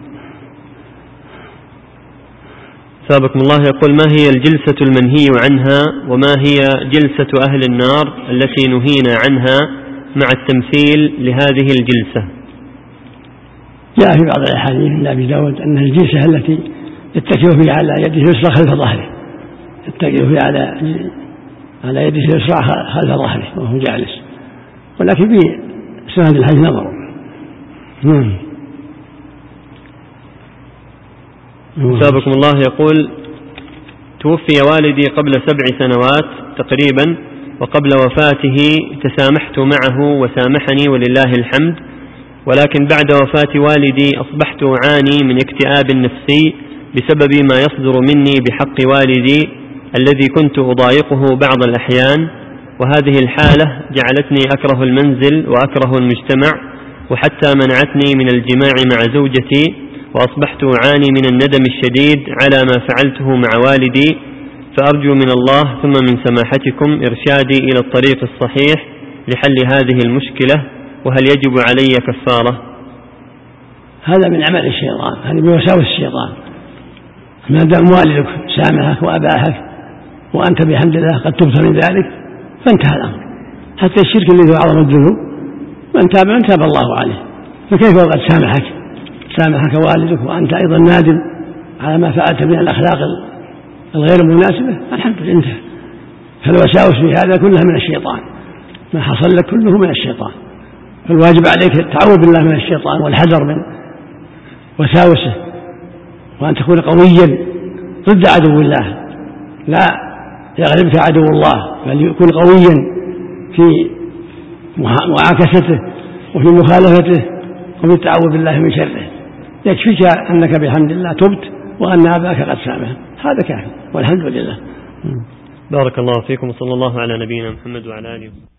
سابقكم الله يقول: ما هي الجلسة المنهي عنها، وما هي جلسة أهل النار التي نهينا عنها مع التمثيل لهذه الجلسة؟ جاء في بعض الأحاديث من أبي داود أن الجلسة التي يتكئ فيها على يده اليسرى خلف ظهره، يتكئ فيها على على يده اليسرى خلف ظهره وهو جالس، ولكن في سند الحديث نظر. سابقكم الله يقول: توفي والدي قبل سبع سنوات تقريبا، وقبل وفاته تسامحت معه وسامحني ولله الحمد، ولكن بعد وفاة والدي أصبحت أعاني من اكتئاب نفسي بسبب ما يصدر مني بحق والدي الذي كنت أضايقه بعض الأحيان، وهذه الحالة جعلتني أكره المنزل وأكره المجتمع، وحتى منعتني من الجماع مع زوجتي، وأصبحت أعاني من الندم الشديد على ما فعلته مع والدي، فأرجو من الله ثم من سماحتكم إرشادي إلى الطريق الصحيح لحل هذه المشكلة، وهل يجب علي كفارة؟ هذا من عمل الشيطان، هذه من وساوس الشيطان. ما دام والدك سامحك وأباحك وأنت بحمد الله قد تبت من ذلك فانتهى الأمر. حتى الشرك الذي هو أعظم الذنوب من تاب من تاب الله عليه، فكيف وقد سامحك سامحك والدك وأنت أيضا نادم على ما فعلت من الأخلاق الغير مناسبة؟ الحمد لله انتهى. فالوساوس في هذا كلها من الشيطان، ما حصل لك كله من الشيطان، فالواجب عليك التعوذ بالله من الشيطان والحذر من وساوسه، وأن تكون قويا ضد عدو الله، لا يغلبك عدو الله، بل يكون قويا في معاكسته وفي مخالفته وفي التعوذ بالله من شره. يكفيك أنك بحمد الله تبت وأن أباك قد سامح، هذا كافي والحمد لله. بارك الله فيكم، وصلى الله على نبينا محمد وعلى آله.